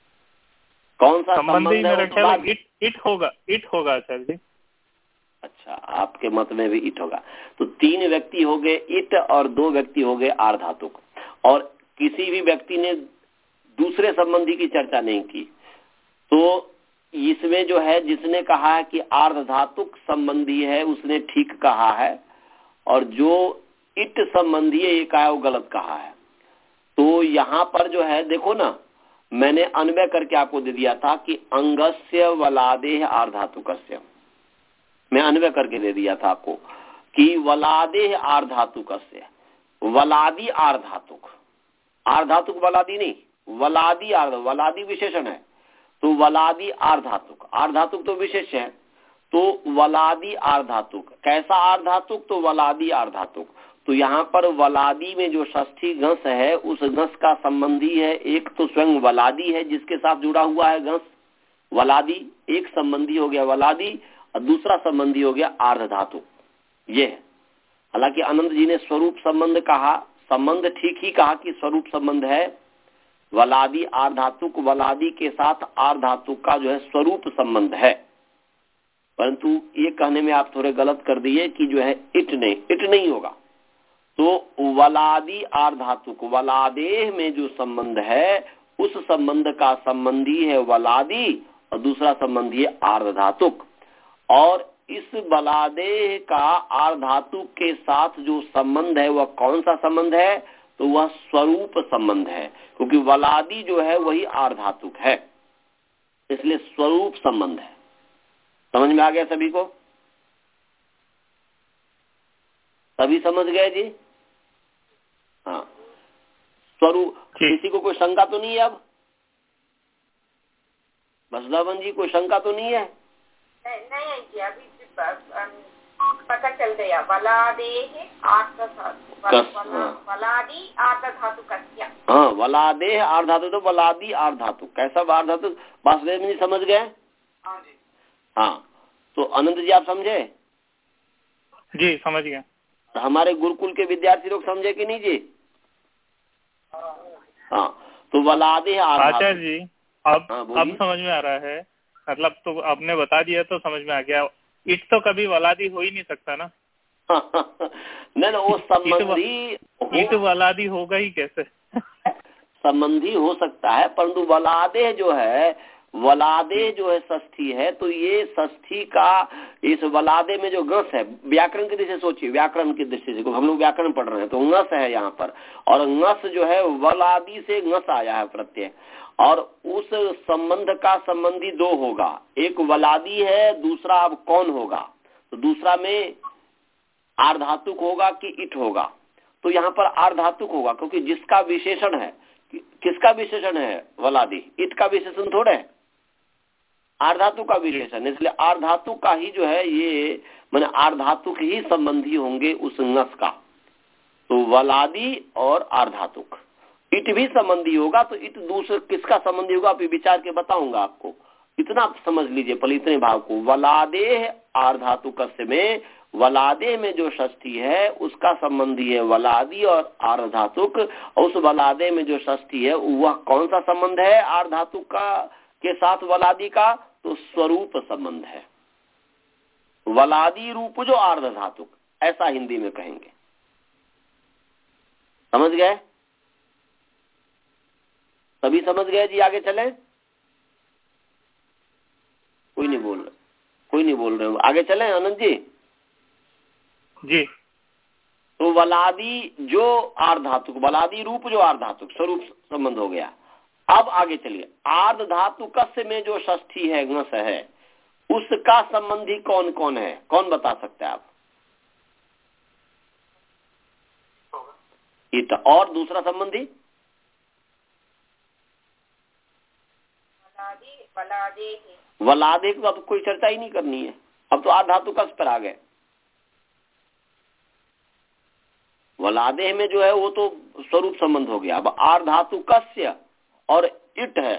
कौन सा संबंध है? मेरा ख्याल इट इट होगा, इट होगा आचार्य जी। अच्छा, आपके मत में भी इट होगा। तो तीन व्यक्ति हो गए इट और दो व्यक्ति हो गए आर्धातुक, और किसी भी व्यक्ति ने दूसरे संबंधी की चर्चा नहीं की। तो इसमें जो है, जिसने कहा है कि आर्धातुक संबंधी है उसने ठीक कहा है, और जो इट संबंधी है ये कहा है वो गलत कहा है। तो यहाँ पर जो है देखो ना, मैंने अन्वय करके आपको दे दिया था कि अंगस्य वलादेह आर्धातुकस्य, मैं अन्वय करके दे दिया था आपको कि वलादेह आर्धातुकस्य, वलादी आर्धातुक, आर्धातुक वलादी नहीं, वलादी आर्ध, वलादी विशेषण है, तो वलादी आर्धातुक, आर्धातुक तो विशेष है, तो वलादी आर्धातुक। कैसा आर्धातुक? तो वलादी आर्धातुक। तो यहाँ पर वलादी में जो षष्ठी घस है उस घस का संबंधी है, एक तो स्वयं वलादी है जिसके साथ जुड़ा हुआ है घस, वलादी एक संबंधी हो गया वलादी, और दूसरा संबंधी हो गया आर्धातुक। ये है। हालांकि अनंत जी ने स्वरूप संबंध कहा, संबंध ठीक ही कहा कि स्वरूप संबंध है, वलादी आर्धातुक, वलादी के साथ आर्धातुक का जो है स्वरूप संबंध है। परंतु ये कहने में आप थोड़े गलत कर दिए कि जो है इट नहीं, इट नहीं होगा। तो वलादी आर्धातुक, वलादेह में जो संबंध है उस संबंध का संबंधी है वलादी, और दूसरा संबंधी है आर्धातुक। और इस वलादेह का आर्धातुक के साथ जो संबंध है वह कौन सा संबंध है? तो वह स्वरूप संबंध है, क्योंकि वलादि जो है वही आर्धातुक है, इसलिए स्वरूप संबंध है। समझ में आ गया सभी को? सभी समझ गए जी? हाँ, स्वरूप। किसी को कोई शंका तो नहीं है? अब बसदावन जी कोई शंका तो नहीं है? नहीं नहीं जी, अभी पता चल गया। वलादेह वलादि आर्धातु कस्य। हाँ, वलादेह आर्धातु, तो वलादि आर्धातु कैसा आर्धातु वासुदेव जी समझ गए? हाँ जी। हाँ, तो अनंत जी आप समझे? जी समझ गया। हमारे गुरुकुल के विद्यार्थी लोग समझे कि नहीं जी? हाँ, तो वलादेह आर्धातु। आचार्य जी अब हाँ, अब समझ में आ रहा है, मतलब तो आपने बता दिया तो समझ में आ गया। इट तो कभी वलादी हो ही नहीं सकता ना। नहीं ना, वो संबंधी इट वलादी होगा ही कैसे? संबंधी हो सकता है, परंतु वलादे जो है, वलादे जो है षष्ठी है, तो ये षष्ठी का इस वलादे में जो गस है, व्याकरण की दृष्टि से सोचिए, व्याकरण की दृष्टि से हम लोग व्याकरण पढ़ रहे हैं, तो ngस है यहाँ पर, और ngस जो है वलादी से ngस आया है प्रत्यय, और उस संबंध का संबंधी दो होगा, एक वलादी है, दूसरा अब कौन होगा, तो दूसरा में आर्धातुक होगा कि इट होगा, तो यहाँ पर आर्धातुक होगा, क्योंकि जिसका विशेषण है, किसका विशेषण है? वलादी। इट का विशेषण थोड़े है, आर्धातु का विशेषण, इसलिए आर्धातु का ही जो है ये माने आर्धातुक ही संबंधी होंगे उस ngस का, तो वलादी और आर्धातुक। इट भी संबंधी होगा, तो इट दूसरे किसका संबंधी होगा अभी विचार के बताऊंगा आपको, इतना समझ लीजिए पहले इतने भाव को। वलादेह आर्धातुक में, वलादे में जो षष्ठी है उसका संबंधी है वलादी और आर्धातुक, और उस वलादे में जो षष्ठी है वह कौन सा संबंध है आर्धातुक का के साथ वलादी का? तो स्वरूप संबंध है, वलादी रूप जो आर्धातुक, ऐसा हिंदी में कहेंगे। समझ गए? सभी समझ गए जी? आगे चले? कोई नहीं बोल रहे, कोई नहीं बोल रहे, आगे चले आनंद जी? जी। तो वलादी जो आर्धातुक, वलादी रूप जो आर्धातुक, स्वरूप संबंध हो गया। अब आगे चलिए, आर्धातुक में जो षष्ठी है, ngस है, उसका संबंधी कौन कौन है? कौन बता सकते हैं आप? इत। और दूसरा संबंधी? वलादे की अब कोई चर्चा ही नहीं करनी है, अब तो आर्धातुक पर आ गए। वलादेह में जो है वो तो स्वरूप संबंध हो गया। अब आर्धातुकस्य और इट है,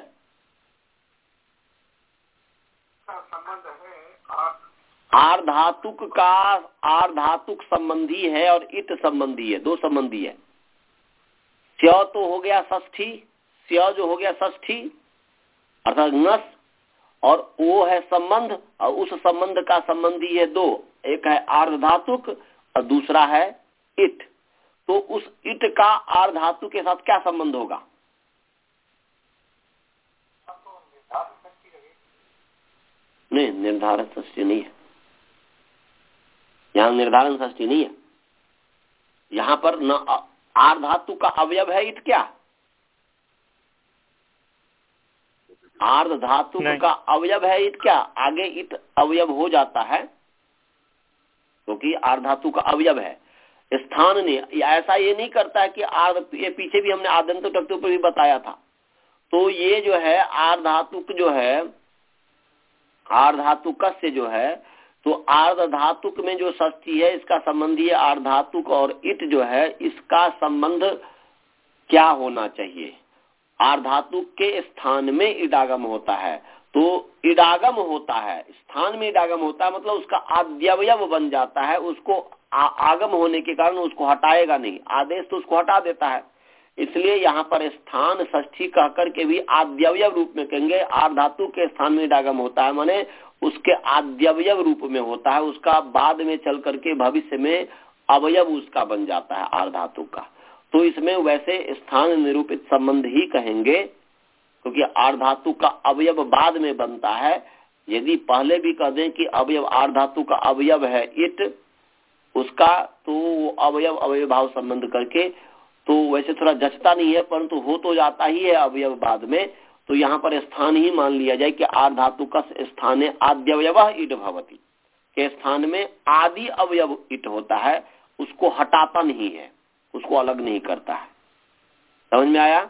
संबंध है, आर्धातुक का आर्धातुक संबंधी है और इट संबंधी है, दो संबंधी है। स्या तो हो गया षष्ठी, स्या जो हो गया षष्ठी अर्थात ngस, और वो है संबंध, और उस संबंध का संबंधी है दो, एक है आर्धातुक और दूसरा है इट। तो उस इट का आर्धातु के साथ क्या संबंध होगा? नहीं, निर्धारण षष्ठी नहीं है, यहाँ निर्धारण षष्ठी नहीं है। यहाँ पर न आर्धातु का अवयव है इट, क्या आर्धातु का अवयव है इट? क्या आगे इट अवयव हो जाता है, क्योंकि तो आर्धातु का अवयव है। स्थान ने ऐसा ये नहीं करता है कि आर्ध, ये पीछे भी हमने आदंत टक्तु पर भी बताया था। तो ये जो है आर्धातुक जो है, आर्धातुक से जो है, तो आर्धातुक में जो षष्ठी है इसका संबंधी है आर्धातुक, और इट जो है इसका संबंध क्या होना चाहिए? आर्धातुक के स्थान में इडागम होता है, तो इडागम होता है, स्थान में इडागम होता है, मतलब उसका आद्यवयव बन जाता है, उसको आ, आगम होने के कारण उसको हटाएगा नहीं, आदेश तो उसको हटा देता है। इसलिए यहाँ पर स्थान षष्ठी कह करके भी आद्यवयव रूप में कहेंगे। आर्धातु के स्थान में इडागम होता है, माने उसके आद्यवयव रूप में होता है, उसका बाद में चल करके भविष्य में अवयव उसका बन जाता है आर्धातु का। तो इसमें वैसे स्थान निरूपित संबंध ही कहेंगे, क्योंकि आर्धातु का अवयव बाद में बनता है। यदि पहले भी कह दें कि अवयव आर्धातु का अवयव है इट, उसका तो अवयव अवयव भाव संबंध करके तो वैसे थोड़ा जचता नहीं है, परंतु हो तो जाता ही है अवयव बाद में। तो यहाँ पर स्थान ही मान लिया जाए कि आर्ध धातु का स्थान आद्यवयव इट भवति, के स्थान में आदि अवयव इट होता है, उसको हटाता नहीं है, उसको अलग नहीं करता है। समझ में आया?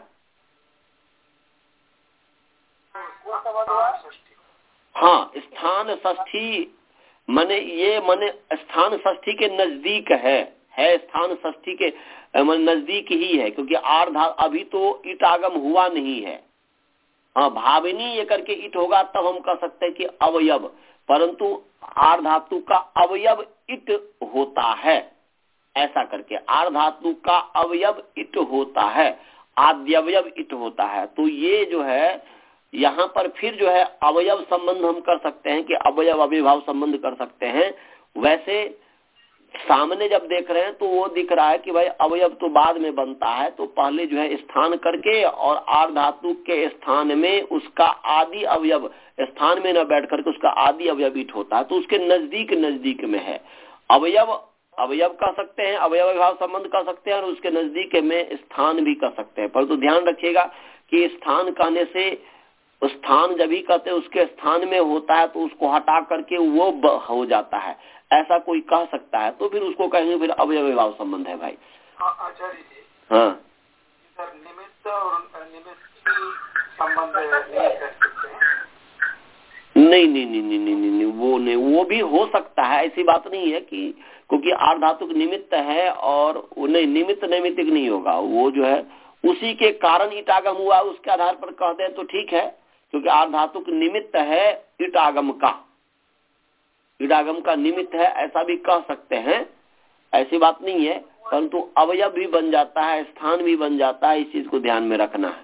हाँ, स्थान षष्ठी मने ये मने स्थान षष्ठी के नजदीक है है स्थान षष्ठी के नजदीक ही है, क्योंकि आर्ध अभी तो ईट आगम हुआ नहीं है। हाँ, भाविनी ये करके ईट होगा तब हम कह सकते हैं कि अवयव, परंतु आर्ध धातु का अवयव ईट होता है, ऐसा करके आर्ध धातु का अवयव ईट होता है, आद्यवयव ईट होता है। तो ये जो है यहाँ पर फिर जो है अवयव संबंध हम कर सकते हैं कि अवयव अविभाव संबंध कर सकते हैं। वैसे सामने जब देख रहे हैं तो वो दिख रहा है कि भाई अवयव तो बाद में बनता है, तो पहले जो है स्थान करके और आर्ध धातु के स्थान में उसका आदि अवयव स्थान में न बैठ करके उसका आदि अवयव ईट होता है, तो उसके नजदीक नजदीक में है। अवयव अवयव कह सकते हैं, अवयव अविभाव संबंध कर सकते हैं, और उसके नजदीक में स्थान भी कर सकते हैं। परंतु तो ध्यान रखिएगा कि स्थान कहने से स्थान जब भी कहते हैं उसके स्थान में होता है, तो उसको हटा करके वो हो जाता है, ऐसा कोई कह सकता है, तो फिर उसको कहेंगे फिर अवयव विभाव संबंध है भाई। आचार्य जी, हाँ, इधर निमित्त और निमित्त संबंध नहीं कर सकते हैं? नहीं नहीं नहीं नहीं नहीं नहीं नहीं वो नहीं, वो भी हो सकता है, ऐसी बात नहीं है कि क्योंकि आर्ध धातु निमित्त है और वो नहीं निमित्त नैमित्तिक नहीं होगा, वो जो है उसी के कारण ईट आगम हुआ उसके आधार पर कहते हैं तो ठीक है, क्योंकि आर्ध धातु निमित्त है ईट आगम का, ईट आगम का निमित्त है, ऐसा भी कह सकते हैं, ऐसी बात नहीं है। परंतु अवयव भी बन जाता है, स्थान भी बन जाता है, इस चीज को ध्यान में रखना है।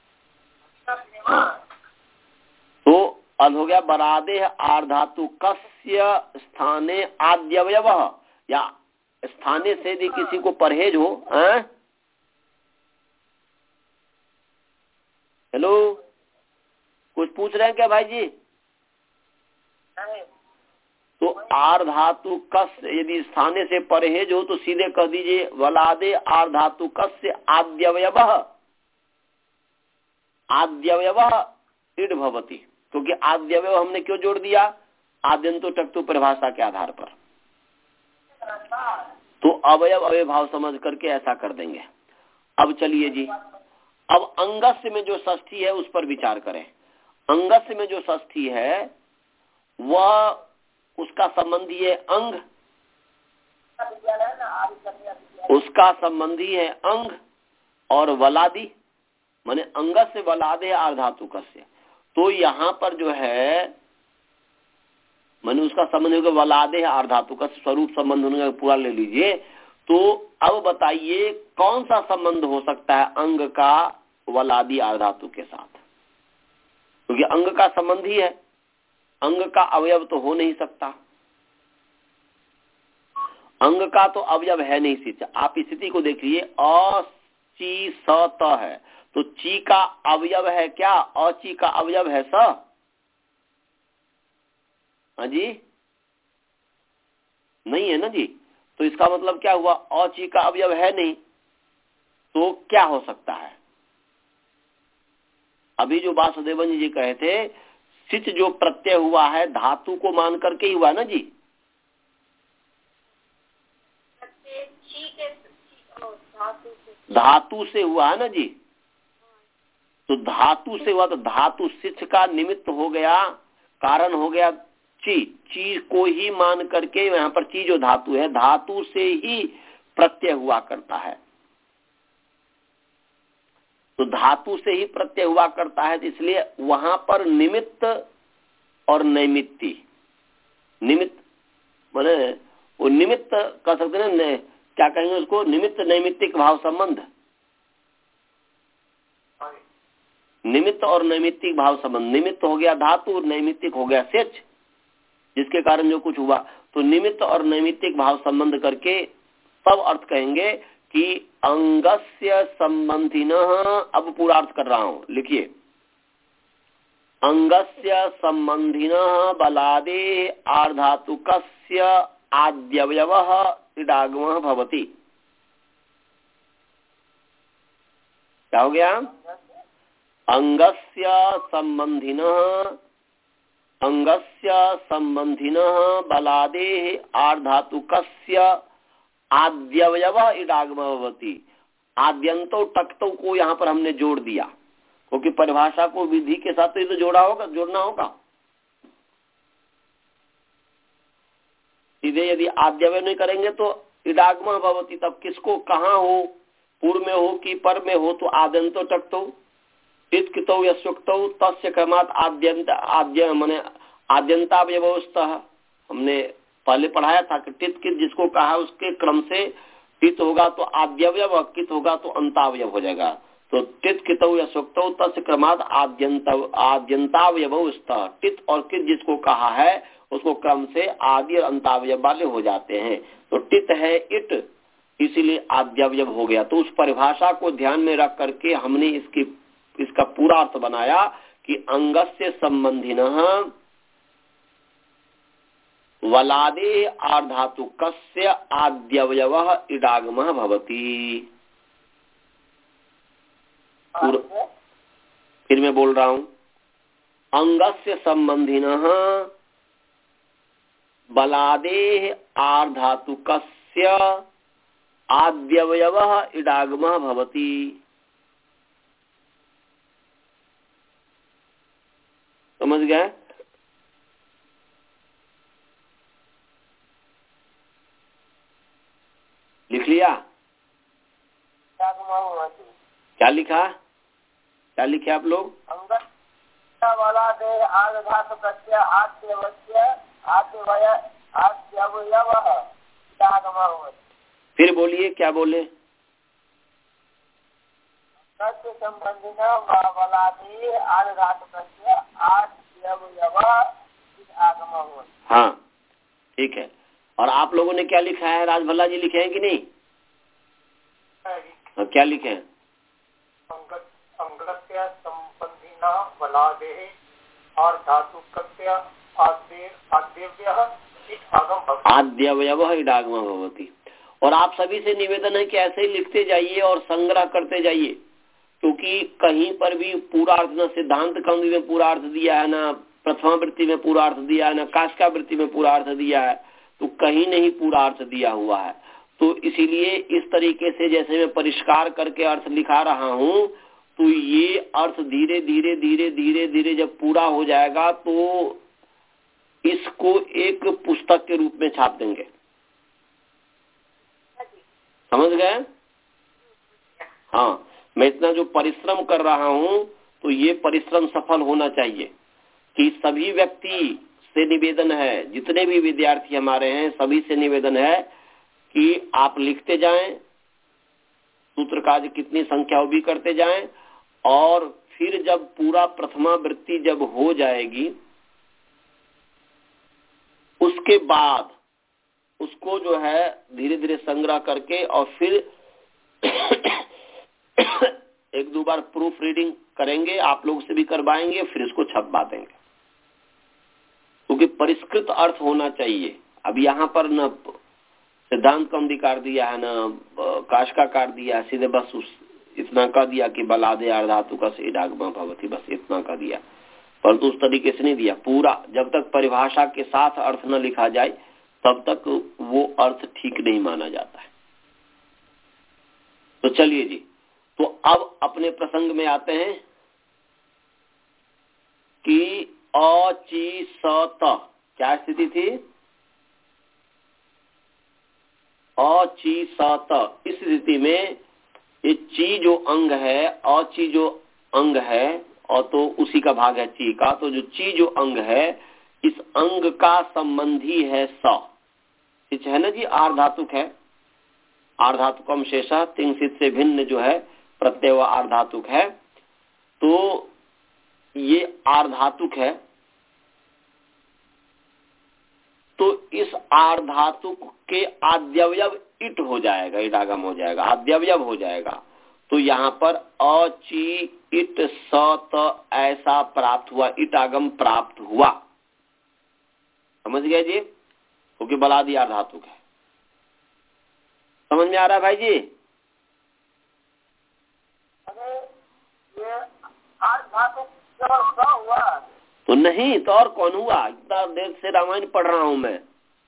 हाँ। तो अल हो गया बरादे आर्ध धातु कस्य स्थाने आद्यवयव, या स्थाने से यदि किसी को परहेज हो। हेलो, कुछ पूछ रहे हैं क्या भाई जी? तो आर्ध धातु कस यदि स्थाने से परहेज हो तो सीधे कह दीजिए वलादे आर्ध धातु कस्य आद्यवयव, आद्यवयव इड भवति, क्योंकि आद्यवयव हमने क्यों जोड़ दिया? आद्यंतो टक्तु परिभाषा के आधार पर। तो अवयव अवयभाव समझ करके ऐसा कर देंगे। अब चलिए जी, अब अंगस्य में जो षष्ठी है उस पर विचार करें। अंगस्य में जो षष्ठी है वह उसका संबंधी है अंग, उसका संबंधी है अंग और वलादि, माने अंगस्य वलादे आर्ध धातु कस्य। तो यहाँ पर जो है माने उसका संबंध होगा वलादे आर्ध धातु का स्वरूप संबंध होने का पूरा ले लीजिए। तो अब बताइए कौन सा संबंध हो सकता है अंग का वलादि आर्ध धातु के साथ, क्योंकि अंग का संबंध ही है, अंग का अवयव तो हो नहीं सकता, अंग का तो अवयव है नहीं। स्थिति आप स्थिति को देखिए, अ ची स त है, तो ची का अवयव है क्या? अची का अवयव है स? हाँ जी, नहीं है ना जी। तो इसका मतलब क्या हुआ? अची का अवयव है नहीं, तो क्या हो सकता है? अभी जो वासुदेवन जी कहे थे, सिच जो प्रत्यय हुआ है धातु को मान करके ही हुआ ना जी। धातु से हुआ है ना जी। तो धातु से हुआ, तो धातु सिच का निमित्त हो गया, कारण हो गया ची, ची को ही मान करके यहाँ पर ची जो धातु है, धातु से ही प्रत्यय हुआ करता है। तो धातु से ही प्रत्यय हुआ करता है, तो इसलिए वहां पर निमित्त और नैमित्ति, निमित्त माने वो निमित्त कह सकते हैं, क्या कहेंगे उसको? निमित्त नैमित्तिक भाव संबंध, निमित्त और नैमित्तिक भाव संबंध। निमित्त हो गया धातु, नैमित्तिक हो गया सेच, जिसके कारण जो कुछ हुआ। तो निमित्त और नैमित्तिक भाव संबंध करके तब अर्थ कहेंगे कि अंगस्य संबंधिनः। अब पूरा अर्थ कर रहा हूं, लिखिए। अंगस्य संबंधिनः बलादे आर्धातुकस्य आद्यवयवः इडागमः भवति। क्या हो गया? अंगस्य संबंधिनः अंगस्य संबंधिनः बलादेः आर्धातुकस्य आद्यवयव इडागम भवति। आद्यंतो टक्तो को यहाँ पर हमने जोड़ दिया, क्योंकि परिभाषा को विधि के साथ तो ये तो जोड़ा होगा, जोड़ना होगा। सीधे यदि आद्यवय नहीं करेंगे तो इडागम भवति, तब किसको कहाँ हो, पूर्व में हो कि पर में हो, तो आद्यंतो टक्तो टित्कितो यस्युक्तो तस्य क्रमात् आद्यंत आद्य माने आद्यंतावयवस्थः। हमने पहले पढ़ाया था कि टित कित जिसको कहा उसके क्रम से टित होगा तो आद्यवयव, कित होगा तो अंतावयव हो जाएगा। तो टित कितो यस्युक्तो तस्य क्रमात् आद्यंत आद्यंतावयवस्थः। टित और कित जिसको कहा है उसको क्रम से आदि और अंतावयव वाले हो जाते हैं। तो टित है इट, इसीलिए आद्यवयव हो गया। तो उस परिभाषा को ध्यान में रख करके हमने इसकी इसका पूरा अर्थ बनाया कि अंगस्य संबंधिनः वलादे आर्धातुकस्य आद्यवयवः इडागमः भवति। फिर मैं बोल रहा हूं, अंगस्य संबंधिनः बलादे आर्धातुकस्य आद्यवयवः इडागमः भवति। समझ गए? लिख लिया? क्या लिखा? क्या लिखे आप लोग? वाला दे आर्धातुकस्य आद्यवस्य आद्यवय आद्यवयवः इडागमः भवति। फिर बोलिए, क्या बोले? संबंधिनः वलादे आर्धातुकस्य आद्यवयवः इडागमः भवति। हाँ ठीक है। और आप लोगों ने क्या लिखा है? राजभल्ला जी लिखे हैं कि नहीं? हाँ, क्या लिखे हैं? अंगस्य संबंधिनः वलादेः आर्धातुकस्य आद्यवयवः आद्यवयवः इडागमः भवति। और आप सभी से निवेदन है कि ऐसे ही लिखते जाइए और संग्रह करते जाइए, क्योंकि कहीं पर भी पूरा अर्थ न सिद्धांत कौमुदी में पूरा अर्थ दिया है, ना प्रथमा वृत्ति में पूरा अर्थ दिया है, ना काष्का वृत्ति में पूरा अर्थ दिया है, तो कहीं नहीं पूरा अर्थ दिया हुआ है। तो इसीलिए इस तरीके से जैसे मैं परिष्कार करके अर्थ लिखा रहा हूँ, तो ये अर्थ धीरे धीरे धीरे धीरे धीरे जब पूरा हो जाएगा तो इसको एक पुस्तक के रूप में छाप देंगे। समझ गए? हाँ, मैं इतना जो परिश्रम कर रहा हूँ तो ये परिश्रम सफल होना चाहिए। कि सभी व्यक्ति से निवेदन है, जितने भी विद्यार्थी हमारे हैं सभी से निवेदन है कि आप लिखते जाएं, सूत्र कार्य कितनी संख्या वो भी करते जाएं, और फिर जब पूरा प्रथमा वृत्ति जब हो जाएगी उसके बाद उसको जो है धीरे धीरे संग्रह करके और फिर एक दो बार प्रूफ रीडिंग करेंगे, आप लोग से भी करवाएंगे, फिर इसको छपवा देंगे, क्योंकि परिष्कृत अर्थ होना चाहिए। अब यहाँ पर न सिद्धांत कौमुदी कर दिया है, न काष्का कर दिया है, सीधे बस उस इतना कह दिया कि बलादे आर्धातुकस्य इडागमः भवति, बस इतना कह दिया, परंतु उस तरीके से नहीं दिया पूरा। जब तक परिभाषा के साथ अर्थ न लिखा जाए तब तक वो अर्थ ठीक नहीं माना जाता है। तो चलिए जी, तो अब अपने प्रसंग में आते हैं कि अची सत क्या स्थिति थी? अची सत। इस स्थिति में ये ची जो अंग है, अची जो अंग है, और तो उसी का भाग है ची का, तो जो ची जो अंग है इस अंग का संबंधी है स, ठीक है ना जी? आर्धातुक है, आर्धातुकम शेषः तिंसित से भिन्न जो है प्रत्यय व आर्धातुक है, तो ये आर्धातुक है। तो इस आर्धातुक के आद्यवयव इट हो जाएगा, इडागम हो जाएगा, आद्यवयव हो जाएगा। तो यहाँ पर अची इट सत ऐसा प्राप्त हुआ, इटागम प्राप्त हुआ। समझ गए जी? क्योंकि बलादि आर्धातुक है। समझ में आ रहा है भाई जी? हुआ तो नहीं तो और कौन हुआ? इतना देर से रामायण पढ़ रहा हूं मैं।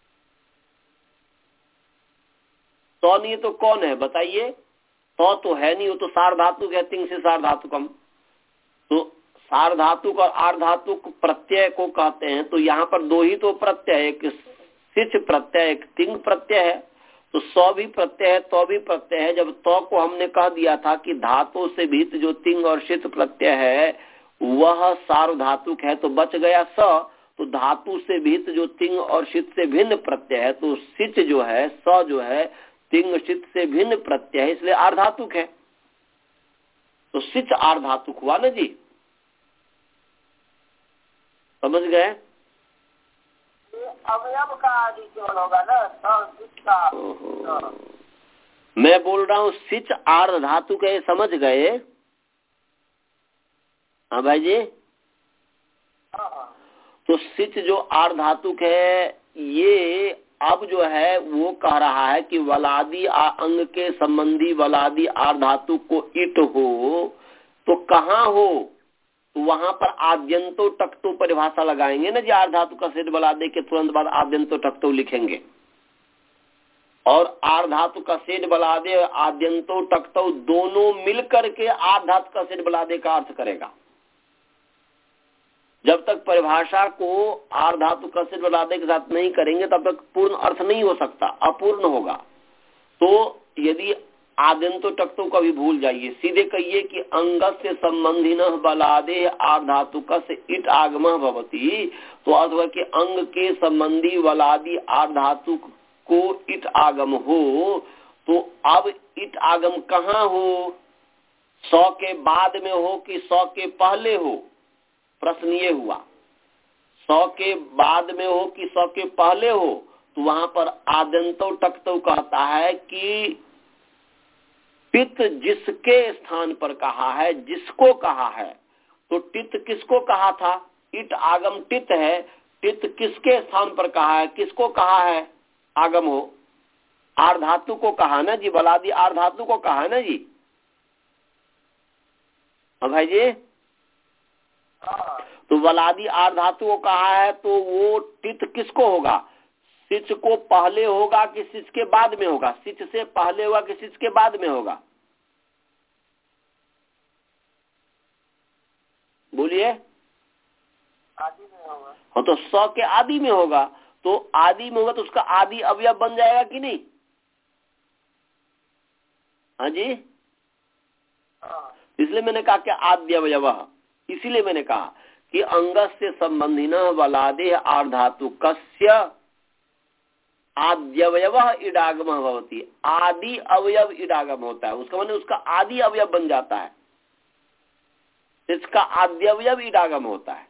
तो नहीं तो कौन है बताइए? तो तो है नहीं, वो तो सार्वधातुक है, तिंग से सार्वधातुकम। तो सार्वधातुक और आर्धातुक प्रत्यय को कहते हैं। तो यहाँ पर दो ही तो प्रत्यय, एक सिच प्रत्यय एक तिंग प्रत्यय है। तो सौ भी प्रत्यय है, तो भी प्रत्यय है। जब तो को हमने कह दिया था कि धातु से भीत जो तिंग और शित प्रत्यय है वह सार्वधातुक है, तो बच गया स। तो धातु से भीत जो तिंग और शित से भिन्न प्रत्यय है, तो सिच जो है स जो है तिंग शित से भिन्न प्रत्यय है, इसलिए आर्धातुक है। तो सिच आर्धातुक हुआ ना जी, समझ गए? अवयव का आदि केवल होगा ना, का मैं बोल रहा हूँ सिच आर्धातुक है, समझ गए? हाँ भाई जी। तो सिच जो आर्धातुक है ये अब जो है वो कह रहा है कि वलादी अंग के संबंधी वलादी आर्धातुक को इट हो तो कहाँ हो? तो वहां पर आद्यंतो टक्तो परिभाषा लगाएंगे ना जी। आर्धातुक का सेठ बलादे के तुरंत बाद आद्यंतो टक्तो लिखेंगे, और आर्धातु का सेठ बलादे और आद्यंतो टक्तो दोनों मिलकर के आर्धातु का सेठ बलादे का अर्थ करेगा। जब तक परिभाषा को आर्धातु का सेठ बलादे के साथ नहीं करेंगे तब तक पूर्ण अर्थ नहीं हो सकता, अपूर्ण होगा। तो यदि आद्यंतो टक्तो का भी भूल जाइए, सीधे कहिए कि अंगस्य संबंधिनः बलादे आर्धातुकस्य इट आगमः भवति। तो अर्थ हुआ कि अंग के संबंधी वलादि आर्धातुक को इट आगम हो। तो अब इट आगम कहाँ हो? सौ के बाद में हो कि सौ के पहले हो? प्रश्न ये हुआ, सौ के बाद में हो कि सौ के पहले हो? तो वहां पर आद्यंतो टक्तो कहता है कि टित जिसके स्थान पर कहा है, जिसको कहा है। तो टित किसको कहा था? इट आगम टित है। टित किसके स्थान पर कहा है, किसको कहा है आगम हो? आर्धातु को कहा ना जी, बलादी आर्धातु को कहा ना जी। हाँ भाई जी। तो बलादी आर्धातु को कहा है, तो वो टित किसको होगा? सिच को पहले होगा कि सिच के बाद में होगा? सिच से पहले होगा कि सिच के बाद में होगा? बोलिए। आदि में होगा। हाँ, तो सौ के आदि में होगा। तो आदि में होगा तो उसका आदि अवयव बन जाएगा कि नहीं? हाँ जी। इसलिए मैंने कहा कि आद्य अवयव, इसीलिए मैंने कहा कि अंगस्य संबंधिनः वलादे आर्धातुकस्य आद्यवयव इडागम भवति। आदि अवयव इडागम होता है, उसका माने उसका आदि अवयव बन जाता है, इसका आद्य अवयव इडागम होता है।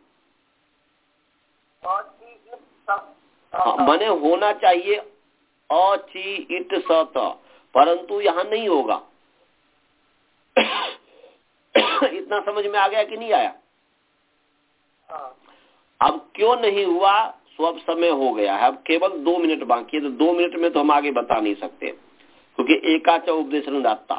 हाँ, माने होना चाहिए अची इट सत, परंतु यहाँ नहीं होगा। इतना समझ में आ गया कि नहीं आया? अब क्यों नहीं हुआ? सो अब समय हो गया है, अब केवल दो मिनट बाकी है। तो दो मिनट में तो हम आगे बता नहीं सकते, क्योंकि एकाच उपदेशन दाता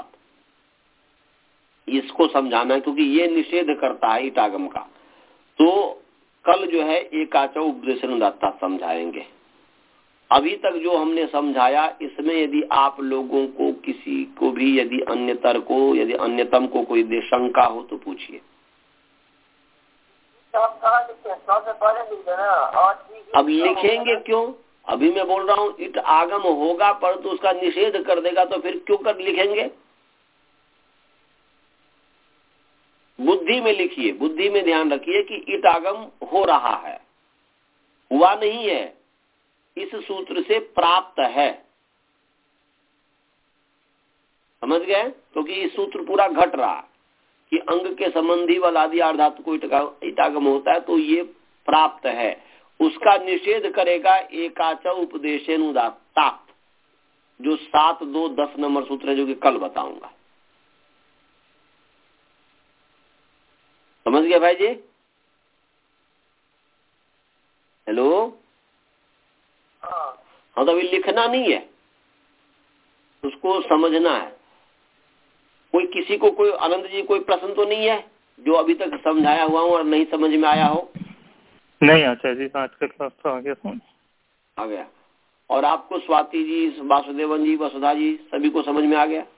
इसको समझाना है, क्योंकि ये निषेध करता है इटागम का। तो कल जो है एकाच उपदेशन दाता समझाएंगे। अभी तक जो हमने समझाया इसमें यदि आप लोगों को किसी को भी यदि अन्यतर को यदि अन्यतम को कोई शंका हो तो पूछिए। अब लिखेंगे क्यों? अभी मैं बोल रहा हूँ इट आगम होगा, पर तो उसका निषेध कर देगा, तो फिर क्यों कर लिखेंगे? बुद्धि में लिखिए, बुद्धि में ध्यान रखिए कि इट आगम हो रहा है, हुआ नहीं है, इस सूत्र से प्राप्त है। समझ गए? क्योंकि इस सूत्र पूरा घट रहा है कि अंग के संबंधी वलादि आर्धातु को इटागम होता है, तो ये प्राप्त है। उसका निषेध करेगा एकाच उपदेशेनुदात्ता, जो सात दो दस नंबर सूत्र है, जो कि कल बताऊंगा। समझ गया भाई जी? हेलो। हाँ, तो अभी लिखना नहीं है, उसको समझना है। कोई किसी को कोई आनंद जी कोई प्रश्न तो नहीं है? जो अभी तक समझाया हुआ हूँ और नहीं समझ में आया हो? नहीं आचार्य जी, आज का क्लास तो आ गया समझ आ गया। और आपको स्वाति जी, वासुदेवन जी, वसुधा जी सभी को समझ में आ गया?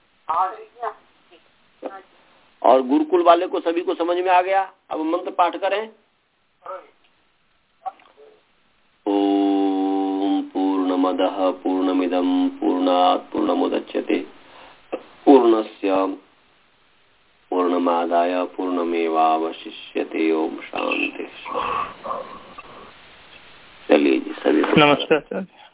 और गुरुकुल वाले को सभी को समझ में आ गया? अब मंत्र पाठ करें। ओम पूर्णमदः पूर्णमिदं पूर्णात् पूर्णमुदच्यते पूर्णस्य पूर्णमादाय पूर्णमेवावशिष्यते। ओम शांति। चलिए जी, सभी नमस्कार आचार्य।